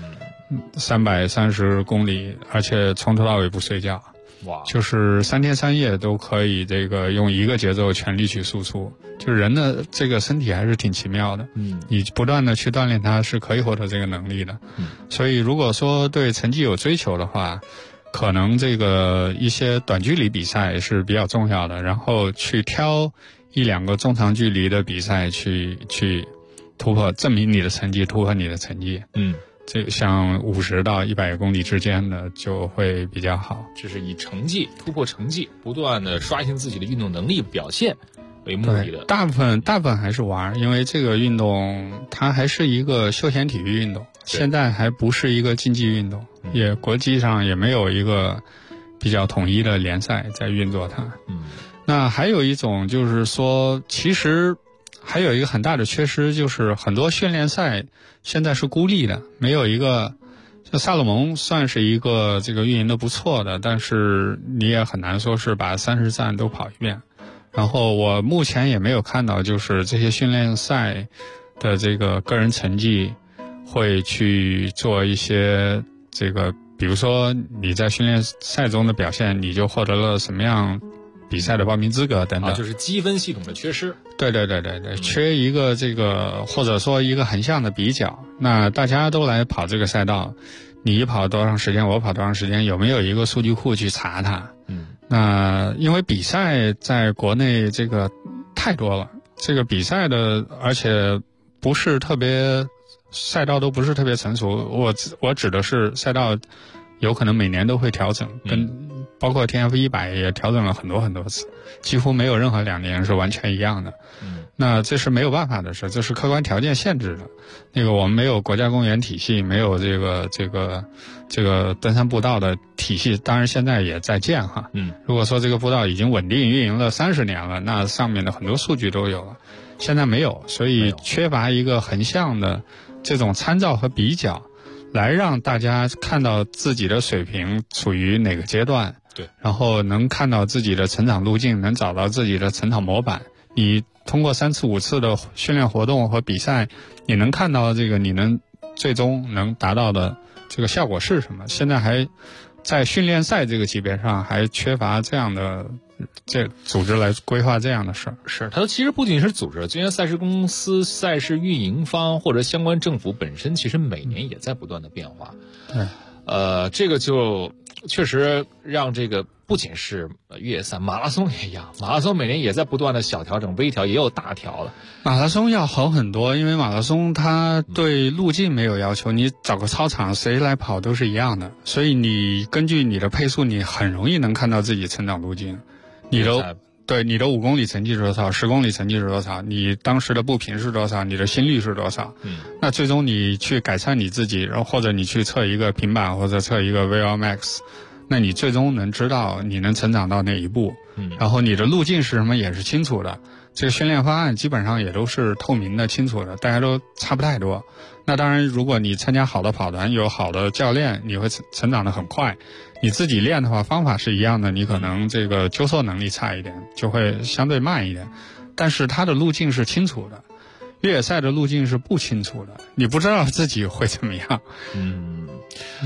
，330公里，而且从头到尾不睡觉。哇！就是3天3夜都可以这个用一个节奏全力去输出。就是人的这个身体还是挺奇妙的，你不断的去锻炼它是可以获得这个能力的。所以如果说对成绩有追求的话，可能这个一些短距离比赛是比较重要的，然后去挑1-2个中长距离的比赛去突破，证明你的成绩，突破你的成绩。这像50到100公里之间的就会比较好。 这是以成绩突破成绩，不断的刷新自己的运动能力表现为目的的。 大部分还是玩，因为这个运动它还是一个休闲体育运动，现在还不是一个竞技运动，也国际上也没有一个比较统一的联赛在运作它。那还有一种就是说，其实还有一个很大的缺失，就是很多训练赛现在是孤立的，没有一个，像萨勒蒙算是一个这个运营的不错的，但是你也很难说是把30站都跑一遍。然后我目前也没有看到就是这些训练赛的这个个人成绩会去做一些这个，比如说你在训练赛中的表现，你就获得了什么样比赛的报名资格等等， 就是积分系统的缺失。 对，缺一个这个或者说一个横向的比较。那大家都来跑这个赛道，你跑多长时间，我跑多长时间，有没有一个数据库去查它？那因为比赛在国内这个太多了，这个比赛的而且不是特别，赛道都不是特别成熟。我指的是赛道有可能每年都会调整，包括 TF100 也调整了很多很多次，几乎没有任何2年是完全一样的。那这是没有办法的事，这是客观条件限制的。那个我们没有国家公园体系，没有这个登山步道的体系，当然现在也在建哈。如果说这个步道已经稳定运营了30年了，那上面的很多数据都有了，现在没有，所以缺乏一个横向的这种参照和比较，来让大家看到自己的水平处于哪个阶段， 对， 然后能看到自己的成长路径，能找到自己的成长模板。你通过3次5次的训练活动和比赛，你能看到这个你能最终能达到的这个效果是什么。现在还在训练赛这个级别上还缺乏这样的这组织来规划这样的事儿。 是，它其实不仅是组织，就像赛事公司、赛事运营方或者相关政府本身，其实每年也在不断的变化。 对， 这个就确实让这个不仅是越野赛，马拉松也一样，马拉松每年也在不断的小调整、微调，也有大调了。 马拉松要好很多，因为马拉松它对路径没有要求，你找个操场谁来跑都是一样的，所以你根据你的配速，你很容易能看到自己成长路径。你的5公里成绩是多少，10公里成绩是多少，你当时的步频是多少，你的心率是多少，那最终你去改善你自己，然后或者你去测一个平板或者测一个 VO-Max， 那你最终能知道你能成长到哪一步，然后你的路径是什么也是清楚的，这个训练方案基本上也都是透明的、清楚的，大家都差不太多。那当然，如果你参加好的跑团，有好的教练，你会成长得很快。你自己练的话，方法是一样的，你可能这个纠错能力差一点，就会相对慢一点。但是它的路径是清楚的，越野赛的路径是不清楚的，你不知道自己会怎么样。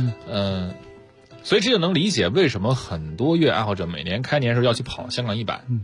所以这就能理解为什么很多越野爱好者每年开年时候要去跑香港100。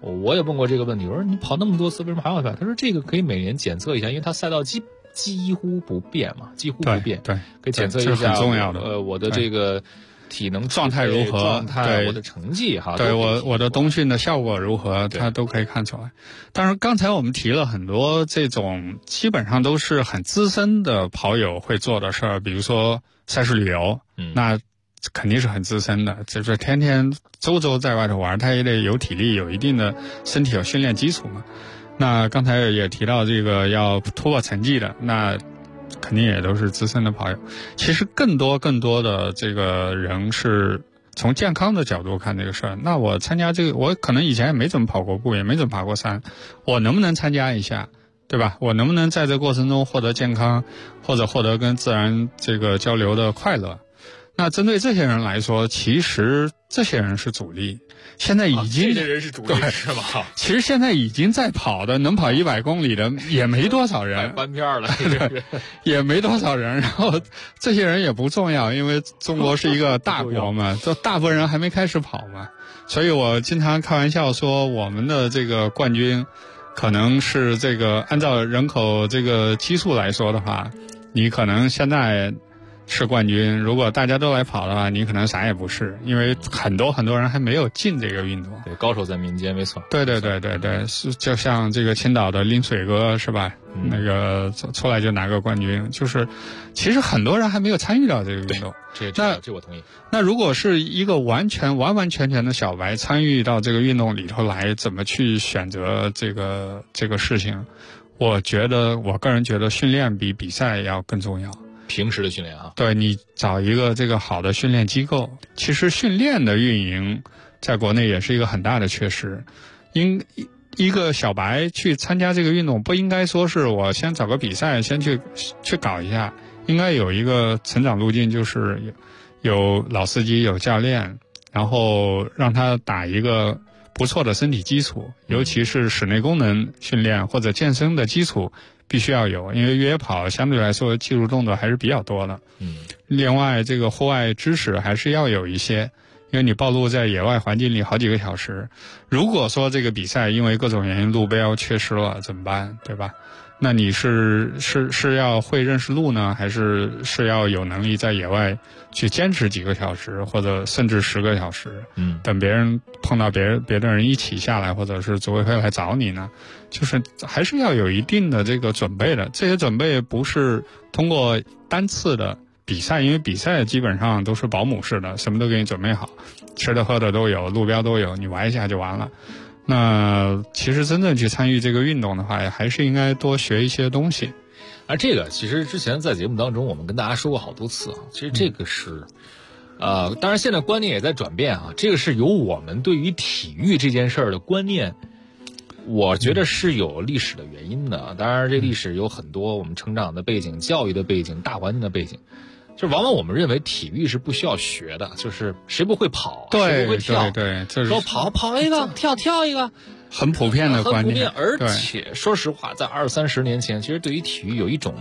我也问过这个问题，我说你跑那么多次，为什么还要跑？他说这个可以每年检测一下，因为它赛道几乎不变嘛，几乎不变， 对， 可以检测一下， 这是很重要的。 我的这个体能状态如何， 状态， 对我的成绩哈， 对我的冬训的效果如何，它都可以看出来。当然，刚才我们提了很多这种基本上都是很资深的跑友会做的事儿，比如说赛事旅游，那肯定是很资深的，就是天天周在外头玩，他也得有体力，有一定的身体有训练基础嘛。那刚才也提到这个要突破成绩的，那肯定也都是资深的跑友。其实更多的这个人是从健康的角度看这个事儿。那我参加这个，我可能以前也没怎么跑过步，也没怎么爬过山，我能不能参加一下，对吧？我能不能在这过程中获得健康，或者获得跟自然这个交流的快乐？那针对这些人来说，其实这些人是主力，现在已经这些人是主力是吗？ 其实现在已经在跑的，能跑100公里的也没多少人， 翻篇了， 也没多少人。然后这些人也不重要，因为中国是一个大国嘛，这大部分人还没开始跑嘛，所以我经常开玩笑说，我们的这个冠军可能是这个按照人口这个基数来说的话，你可能现在是冠军，如果大家都来跑的话，你可能啥也不是，因为很多人还没有进这个运动。 对，高手在民间，没错。 对，是就像这个青岛的拎水哥是吧？那个出来就拿个冠军，就是其实很多人还没有参与到这个运动。 这我同意。 那如果是一个完全的小白参与到这个运动里头来，怎么去选择这个事情？我个人觉得训练比比赛要更重要。 平时的训练啊， 对，你找一个这个好的训练机构。其实训练的运营在国内也是一个很大的缺失。一个小白去参加这个运动，不应该说是我先找个比赛先去搞一下，应该有一个成长路径，就是有老司机有教练，然后让他打一个不错的身体基础，尤其是室内功能训练或者健身的基础必须要有，因为越野跑相对来说技术动作还是比较多的。另外这个户外知识还是要有一些，因为你暴露在野外环境里好几个小时，如果说这个比赛因为各种原因路标缺失了怎么办，对吧？那你是要会认识路呢，还是要有能力在野外去坚持几个小时，或者甚至10个小时？等别人碰到别的人一起下来，或者是组委会来找你呢，就是还是要有一定的这个准备的。这些准备不是通过单次的比赛，因为比赛基本上都是保姆式的，什么都给你准备好，吃的喝的都有，路标都有，你玩一下就完了。那其实真正去参与这个运动的话，还是应该多学一些东西。 而这个其实之前在节目当中我们跟大家说过好多次啊，其实这个是当然现在观念也在转变啊，这个是由我们对于体育这件事儿的观念，我觉得是有历史的原因的。当然这历史有很多我们成长的背景、教育的背景、大环境的背景，就往往我们认为体育是不需要学的，就是谁不会跑，谁不会跳， 对，就是说跑一个，跳一个， 很普遍的观念。 而且说实话，在20-30年前，其实对于体育有一种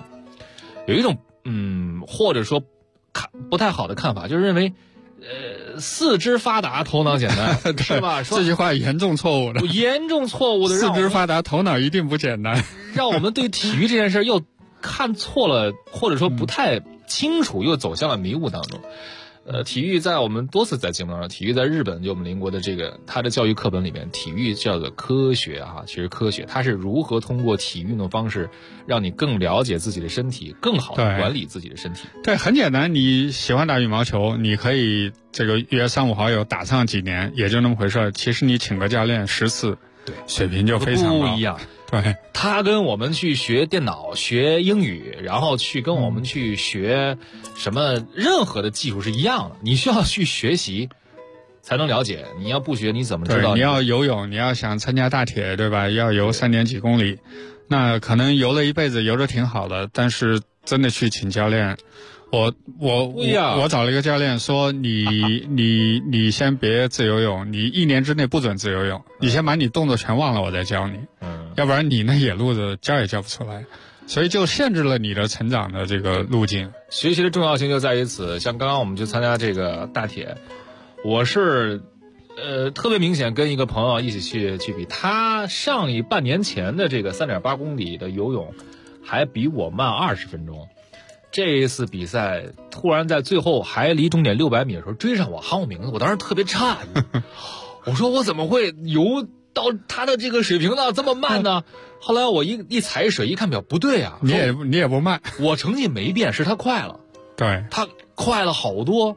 或者说不太好的看法，就是认为四肢发达头脑简单是吧？ 这句话严重错误的， 四肢发达头脑一定不简单， 让我们对体育这件事又看错了，或者说不太清楚，又走向了迷雾当中。体育在我们多次在节目当中，体育在日本就我们邻国的这个它的教育课本里面，体育叫做科学啊，其实科学它是如何通过体育运动方式让你更了解自己的身体，更好的管理自己的身体。 对，很简单，你喜欢打羽毛球，你可以这个约3-5好友打上几年，也就那么回事。其实你请个教练10次， 对， 水平就非常高， 不一样。 对， 他跟我们去学电脑、学英语，然后去跟我们去学什么任何的技术是一样的。你需要去学习，才能了解。你要不学，你怎么知道？ 对，你要游泳，你要想参加大铁，对吧？要游3点几公里，那可能游了一辈子，游得挺好的，但是真的去请教练。我找了一个教练说你先别自由泳，你1年之内不准自由泳，你先把你动作全忘了，我再教你。要不然你那野路子教也教不出来，所以就限制了你的成长的这个路径。 学习的重要性就在于此。像刚刚我们去参加这个大铁，我是特别明显，跟一个朋友一起去比，他上一半年前的这个3.8公里的游泳，还比我慢20分钟。这一次比赛突然在最后还离终点600米的时候追上我，喊我名字，我当时特别诧异，我说我怎么会游到他的这个水平呢？这么慢呢？后来我一踩水一看表，不对啊， 你也不慢， 我成绩没变，是他快了， 对， 他快了好多。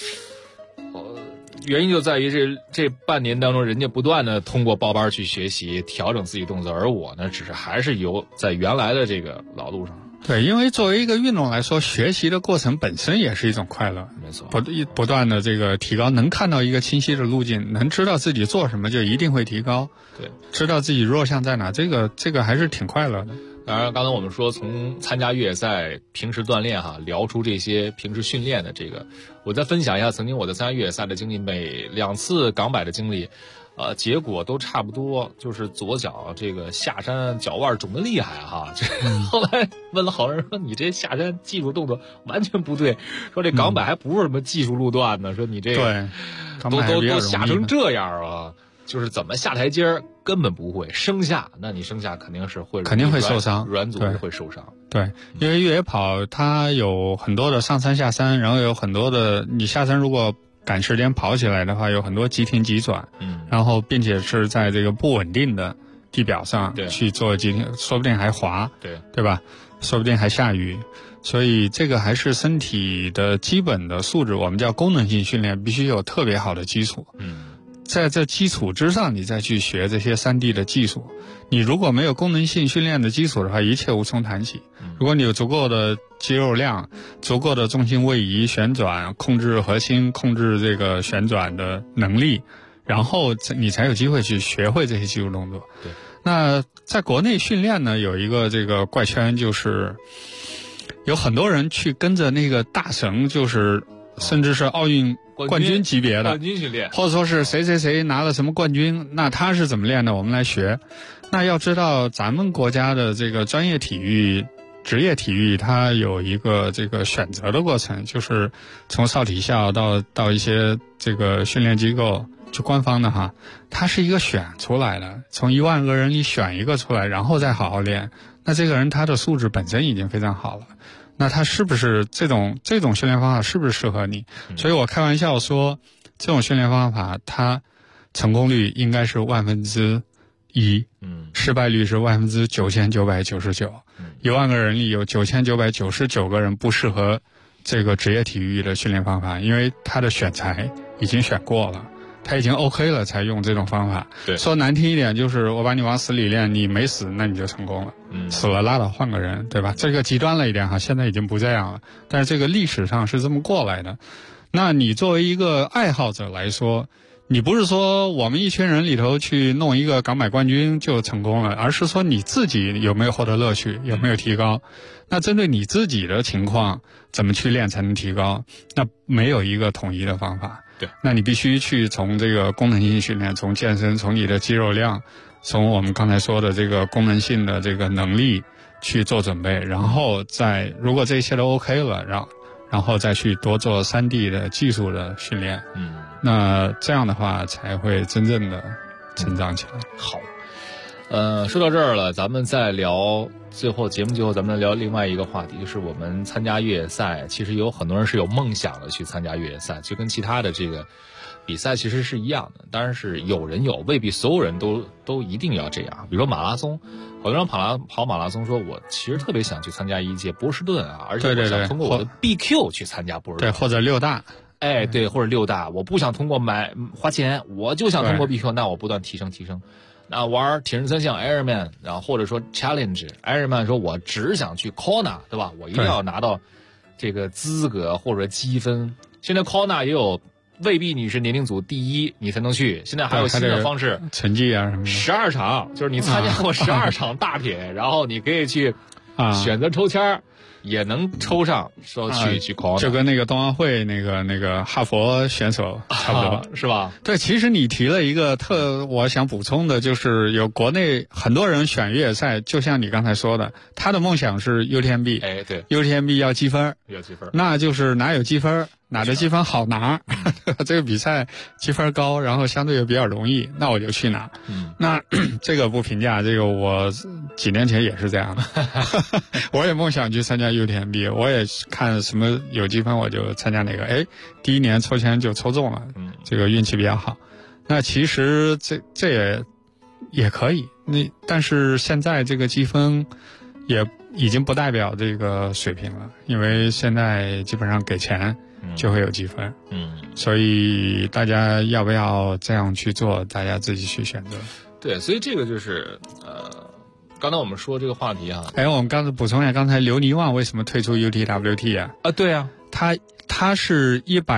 原因就在于这半年当中，人家不断的通过报班去学习调整自己动作，而我呢，只是还是游在原来的这个老路上。 对，因为作为一个运动来说，学习的过程本身也是一种快乐。 没错， 不断的这个提高，能看到一个清晰的路径，能知道自己做什么，就一定会提高。 对， 知道自己弱项在哪，这个还是挺快乐的。 当然，刚才我们说从参加越野赛、平时锻炼聊出这些平时训练的这个，我再分享一下曾经我在参加越野赛的经历，每2次港百的经历。结果都差不多，就是左脚这个下山脚腕肿得厉害后来问了好多人说你这下山技术动作完全不对，说这港百还不是什么技术路段呢，说你这个都下成这样啊，就是怎么下台阶根本不会，升下那你升下肯定会受伤， 软组会受伤。 对，因为越野跑它有很多的上山下山，然后有很多的你下山如果赶时间跑起来的话，有很多急停急转，然后并且是在这个不稳定的地表上去做急停，说不定还滑，对吧？说不定还下雨，所以这个还是身体的基本的素质，我们叫功能性训练，必须有特别好的基础。在这基础之上，你再去学这些3D 的技术。你如果没有功能性训练的基础的话，一切无从谈起。如果你有足够的肌肉量、足够的重心位移、旋转、控制核心、控制这个旋转的能力，然后你才有机会去学会这些技术动作。 对。 那在国内训练呢，有一个这个怪圈，就是有很多人去跟着那个大神，就是甚至是奥运冠军级别的冠军训练， 或者说是谁拿了什么冠军，那他是怎么练的，我们来学。那要知道咱们国家的这个专业体育、职业体育，它有一个这个选择的过程，就是从少体校到一些这个训练机构，就官方的它是一个选出来的，从1万个人里选一个出来，然后再好好练。那这个人他的素质本身已经非常好了，那他是不是这种训练方法是不是适合你？所以我开玩笑说，这种训练方法它成功率应该是1/1000，失败率是9999%。1万个人里有9999个人不适合这个职业体育的训练方法，因为他的选材已经选过了，他已经 OK 了才用这种方法。 对， 说难听一点就是我把你往死里练，你没死那你就成功了，死了拉倒换个人，对吧？这个极端了一点现在已经不这样了，但是这个历史上是这么过来的。那你作为一个爱好者来说，你不是说我们一群人里头去弄一个港百冠军就成功了，而是说你自己有没有获得乐趣，有没有提高。那针对你自己的情况，怎么去练才能提高？那没有一个统一的方法。 对， 那你必须去从这个功能性训练，从健身，从你的肌肉量，从我们刚才说的这个功能性的这个能力去做准备，然后如果这一切都 OK 了，然后再去多做3D 的技术的训练。那这样的话才会真正的成长起来。 好，说到这儿了，咱们再聊节目最后咱们聊另外一个话题，就是我们参加越野赛，其实有很多人是有梦想的去参加越野赛，就跟其他的这个比赛其实是一样的，当然是有人有，未必所有人都一定要这样。比如说马拉松，好多人跑马拉松说，我其实特别想去参加一届波士顿而且我想通过我的 BQ 去参加波士顿， 对，或者6大。 对，或者6大，我不想通过花钱，我就想通过 BQ， 那我不断提升。那玩铁人3项 Ironman， 然后或者说 Challenge Ironman， 说我只想去 Kona， 对吧？我一定要拿到这个资格或者积分。现在 Kona 也有，未必你是年龄组第1你才能去，现在还有新的方式， 成绩什么的 ，12场，就是你参加过12场大铁，然后你可以去选择抽签也能抽上，说去 Kona， 就跟那个冬奥会那个哈佛选手差不多， 是吧？ 对，其实你提了一个我想补充的，就是有国内很多人选越野赛，就像你刚才说的，他的梦想是 UTMB， 对 ，UTMB 要积分， 要积分， 那就是哪有积分， 哪的积分好拿，这个比赛积分高，然后相对也比较容易，那我就去拿。那这个不评价，这个我几年前也是这样的，我也梦想去参加 UTMB， 我也看什么有积分我就参加哪个，哎，第一年抽签就抽中了，这个运气比较好。那其实这也可以，但是现在这个积分也已经不代表这个水平了，因为现在基本上给钱就会有积分，所以大家要不要这样去做，大家自己去选择。 对，所以这个就是刚才我们说这个话题啊， 我们刚才补充一下，刚才刘尼旺为什么退出 UTWT 啊？ 对啊， 他是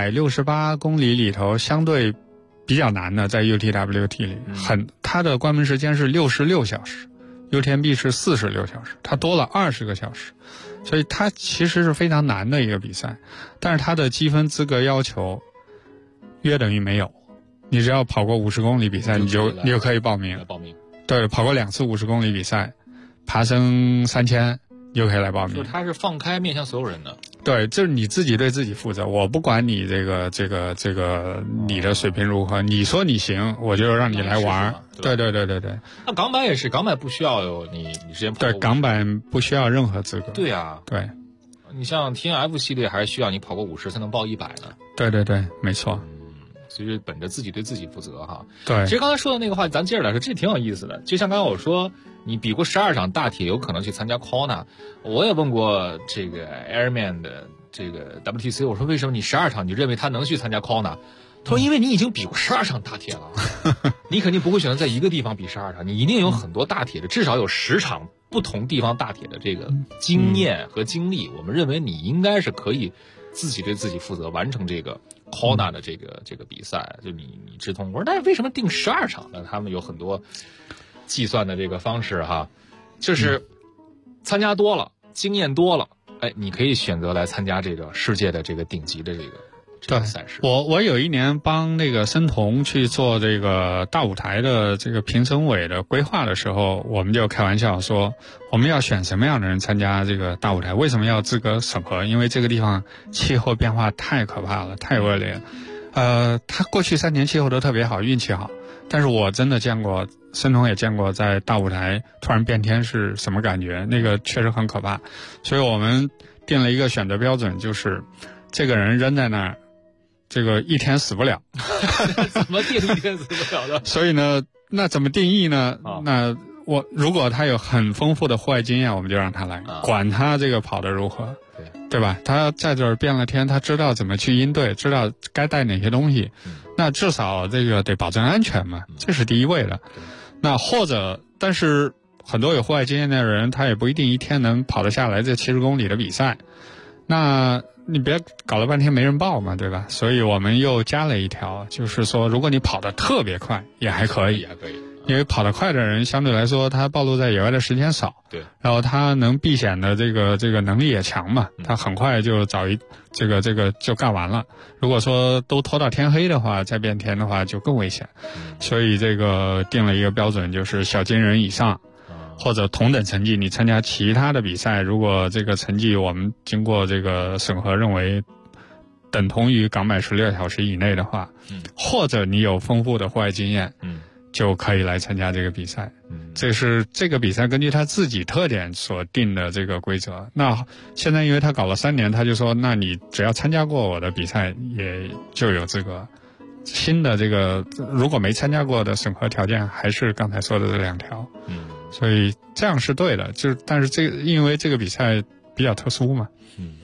168公里里头相对比较难的，在 UTWT 里，他的关门时间是66小时。UTMB 是46小时，它多了20个小时，所以它其实是非常难的一个比赛。但是它的积分资格要求约等于没有，你只要跑过50公里比赛，你就可以报名。对，跑过2次50公里比赛，爬升3000，你就可以来报名。 就是它是放开面向所有人的。 对，就是你自己对自己负责，我不管你这个你的水平如何，你说你行，我就让你来玩。对。 那港版也是，港版不需要有你之前跑过。 对，港版不需要任何资格。 对啊， 对。 你像 TNF 系列还是需要你跑过50才能报100呢。 对，没错。 所以本着自己对自己负责哈。 对。 其实刚才说的那个话，咱接着来说，这挺有意思的。就像刚刚我说，你比过12场大铁，有可能去参加 Kona。我也问过这个 Airman 的这个 WTC， 我说为什么你12场你认为他能去参加 Kona？ 他说因为你已经比过12场大铁了，你肯定不会选择在一个地方比12场，你一定有很多大铁的，至少有10场不同地方大铁的这个经验和经历。我们认为你应该是可以自己对自己负责，完成这个 Kona 的这个比赛。就你直通，我说那为什么定12场呢？他们有很多计算的这个方式哈，就是参加多了，经验多了，你可以选择来参加这个世界的这个顶级的这个赛事。 我有一年帮那个申童去做这个大舞台的这个评审委的规划的时候，我们就开玩笑说，我们要选什么样的人参加这个大舞台？为什么要资格审核？因为这个地方气候变化太可怕了，太恶劣了。他过去3年气候都特别好，运气好。但是我真的见过，申童也见过，在大舞台突然变天是什么感觉？那个确实很可怕。所以我们定了一个选择标准，就是这个人扔在那儿，这个一天死不了。 怎么定一天死不了的？ 所以呢，那怎么定义呢？那如果他有很丰富的户外经验，我们就让他来，管他这个跑得如何，对吧？他在这儿变了天，他知道怎么去应对，知道该带哪些东西，那至少这个得保证安全嘛，这是第一位的。那但是很多有户外经验的人，他也不一定一天能跑得下来这70公里的比赛。那你别搞了半天没人报嘛，对吧？所以我们又加了一条，就是说如果你跑得特别快也还可以，因为跑得快的人相对来说他暴露在野外的时间少， 对， 然后他能避险的这个能力也强嘛，他很快就这个就干完了。如果说都拖到天黑的话，再变天的话就更危险。所以这个定了一个标准，就是小金人以上或者同等成绩，你参加其他的比赛，如果这个成绩我们经过这个审核认为等同于港版16小时以内的话，或者你有丰富的户外经验，就可以来参加这个比赛。这是这个比赛根据他自己特点所定的这个规则。那现在因为他搞了3年，他就说那你只要参加过我的比赛也就有资格。新的这个如果没参加过的审核条件还是刚才说的这2条。所以这样是对的，但是因为这个比赛比较特殊嘛。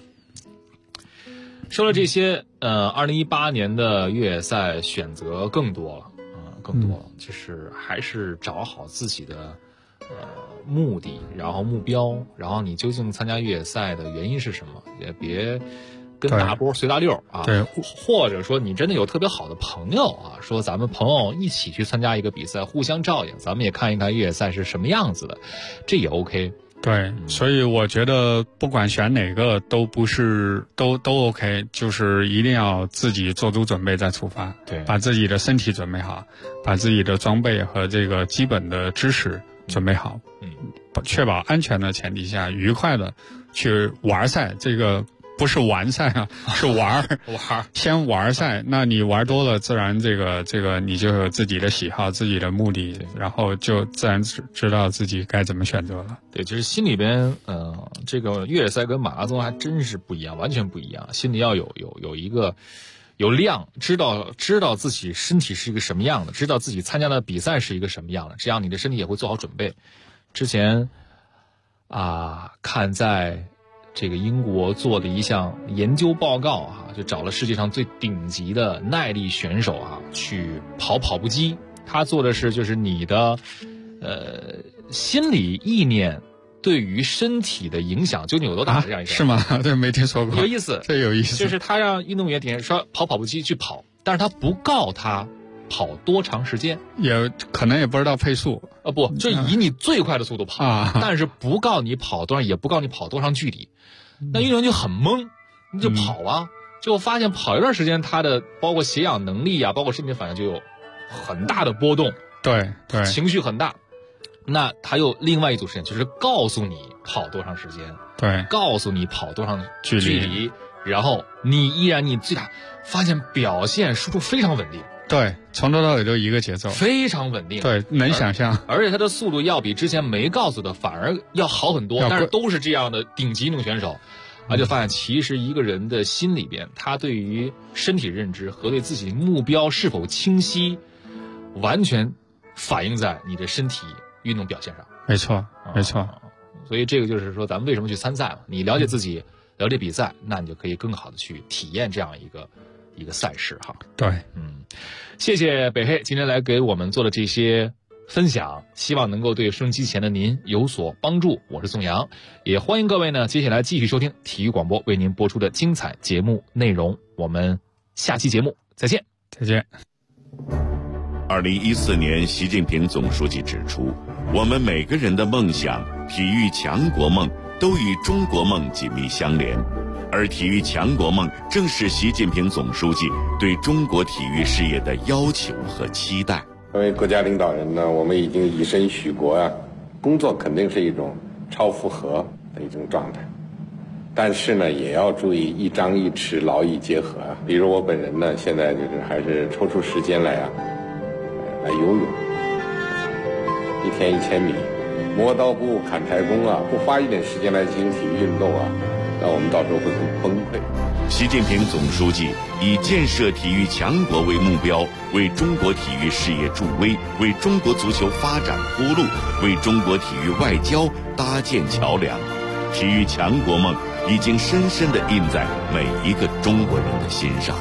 说了这些，2018年的越野赛选择更多了。就是还是找好自己的目的，然后目标，然后你究竟参加越野赛的原因是什么？也别跟大波随大溜啊。 对， 或者说你真的有特别好的朋友啊，说咱们朋友一起去参加一个比赛，互相照应，咱们也看一看越野赛是什么样子的，这也 OK。 对，所以我觉得不管选哪个都不是都 OK， 就是一定要自己做足准备再出发， 对， 把自己的身体准备好，把自己的装备和这个基本的知识准备好，确保安全的前提下愉快的去玩赛，这个不是完赛啊，是玩偏玩赛。那你玩多了，自然这个你就有自己的喜好、自己的目的，然后就自然知道自己该怎么选择了。 对，就是心里边，这个越野赛跟马拉松还真是不一样，完全不一样。心里要有一个有量，知道自己身体是一个什么样的，知道自己参加的比赛是一个什么样的，这样你的身体也会做好准备。之前看在这个英国做的一项研究报告就找了世界上最顶级的耐力选手去跑步机。他做的是就是你的心理意念对于身体的影响究竟有多大这样一个是吗？对，没听说过。 有意思， 这有意思。 就是他让运动员点说跑步机去跑，但是他不告他跑多长时间， 也可能也不知道配速不，就以你最快的速度跑但是不告你跑多少，也不告你跑多长距离。那运动员就很懵，你就跑就发现跑一段时间，他的包括血氧能力包括身体反应就有很大的波动， 对， 情绪很大。那他又另外一组时间，就是告诉你跑多长时间， 对， 告诉你跑多长距离，然后你最大发现表现输出非常稳定。 对，从头到尾都一个节奏， 非常稳定。 对，能想象。 而且他的速度要比之前没告诉的反而要好很多，但是都是这样的顶级运动选手，就发现其实一个人的心里边，他对于身体认知和对自己目标是否清晰，完全反映在你的身体运动表现上。 没错，没错。 所以这个就是说，咱们为什么去参赛嘛？你了解自己，了解比赛，那你就可以更好的去体验这样一个赛事对， 谢谢北黑今天来给我们做的这些分享，希望能够对收音机前的您有所帮助。我是宋阳，也欢迎各位呢接下来继续收听体育广播为您播出的精彩节目内容。我们下期节目再见。 再见。 2014年，习近平总书记指出，我们每个人的梦想、体育强国梦都与中国梦紧密相连。而体育强国梦正是习近平总书记对中国体育事业的要求和期待。 作为国家领导人呢，我们已经以身许国工作肯定是一种超负荷的一种状态，但是呢，也要注意一张一弛，劳逸结合比如我本人呢，现在就是还是抽出时间来游泳，1天1000米，磨刀不误砍柴工不花一点时间来进行体育运动那我们到时候会很崩溃。 习近平总书记以建设体育强国为目标，为中国体育事业助威，为中国足球发展铺路，为中国体育外交搭建桥梁。体育强国梦已经深深地印在每一个中国人的心上。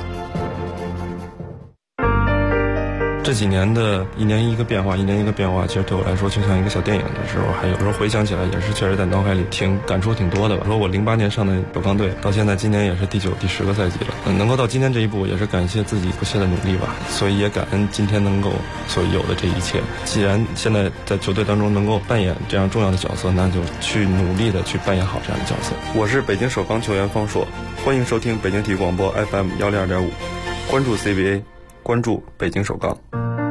这几年的一年一个变化，其实对我来说就像一个小电影的时候，还有时候回想起来也是确实在脑海里感触挺多的吧。说我08年上的首钢队，到现在今年也是第9、第10个赛季了，能够到今天这一步，也是感谢自己不懈的努力吧。所以也感恩今天能够所有的这一切。既然现在在球队当中能够扮演这样重要的角色，那就去努力的去扮演好这样的角色。我是北京首钢球员方硕，欢迎收听北京体育广播 FM 102.5，关注 CBA， 关注北京首钢。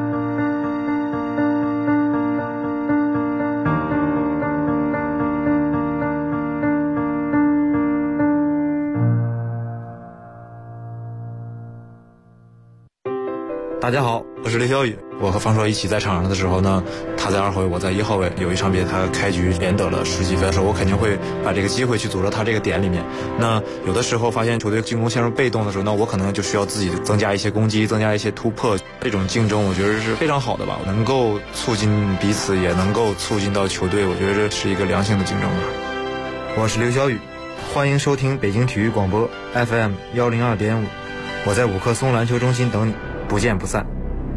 大家好，我是刘小雨。我和方硕一起在场上的时候呢，他在2号位，我在1号位。有一场比赛他开局连得了10几分的时候，我肯定会把这个机会去组织他这个点里面。那有的时候发现球队进攻陷入被动的时候，那我可能就需要自己增加一些攻击，增加一些突破。这种竞争我觉得是非常好的吧，能够促进彼此，也能够促进到球队，我觉得这是一个良性的竞争吧。 我是刘小雨，欢迎收听北京体育广播 FM 102.5，我在5棵松篮球中心等你，不见不散。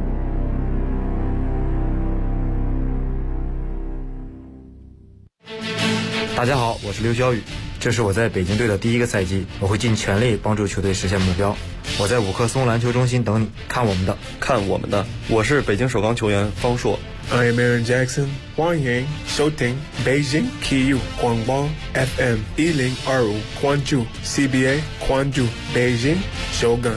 大家好，我是刘小雨，这是我在北京队的第1个赛季，我会尽全力帮助球队实现目标。我在5棵松篮球中心等你，看我们的。 我是北京首钢球员方硕。 I am Aaron Jackson， 欢迎收听北京体育广播 FM 102.5，关注 CBA， 关注北京首钢。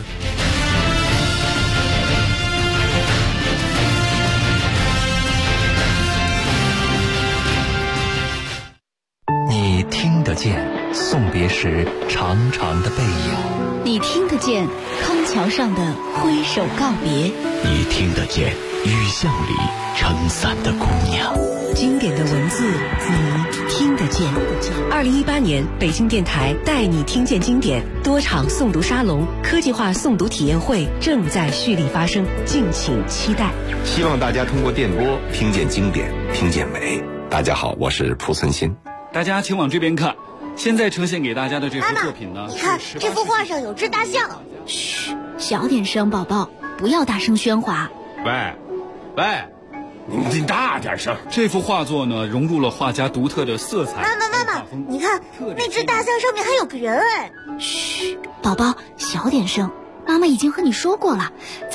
你听得见， 送别时长长的背影。 你听得见康桥上的挥手告别， 你听得见雨巷里撑伞的姑娘。 经典的文字，你听得见。2018年，北京电台带你听见经典多场诵读沙龙、科技化诵读体验会正在蓄力发生，敬请期待。 希望大家通过电波听见经典，听见美。大家好，我是濮存昕。 大家请往这边看，现在呈现给大家的这幅作品呢， 你看这幅画上有只大象。 嘘，小点声，宝宝，不要大声喧哗。 喂，你大点声。这幅画作呢，融入了画家独特的色彩。 妈妈，你看那只大象上面还有个人哎。 嘘，宝宝，小点声，妈妈已经和你说过了，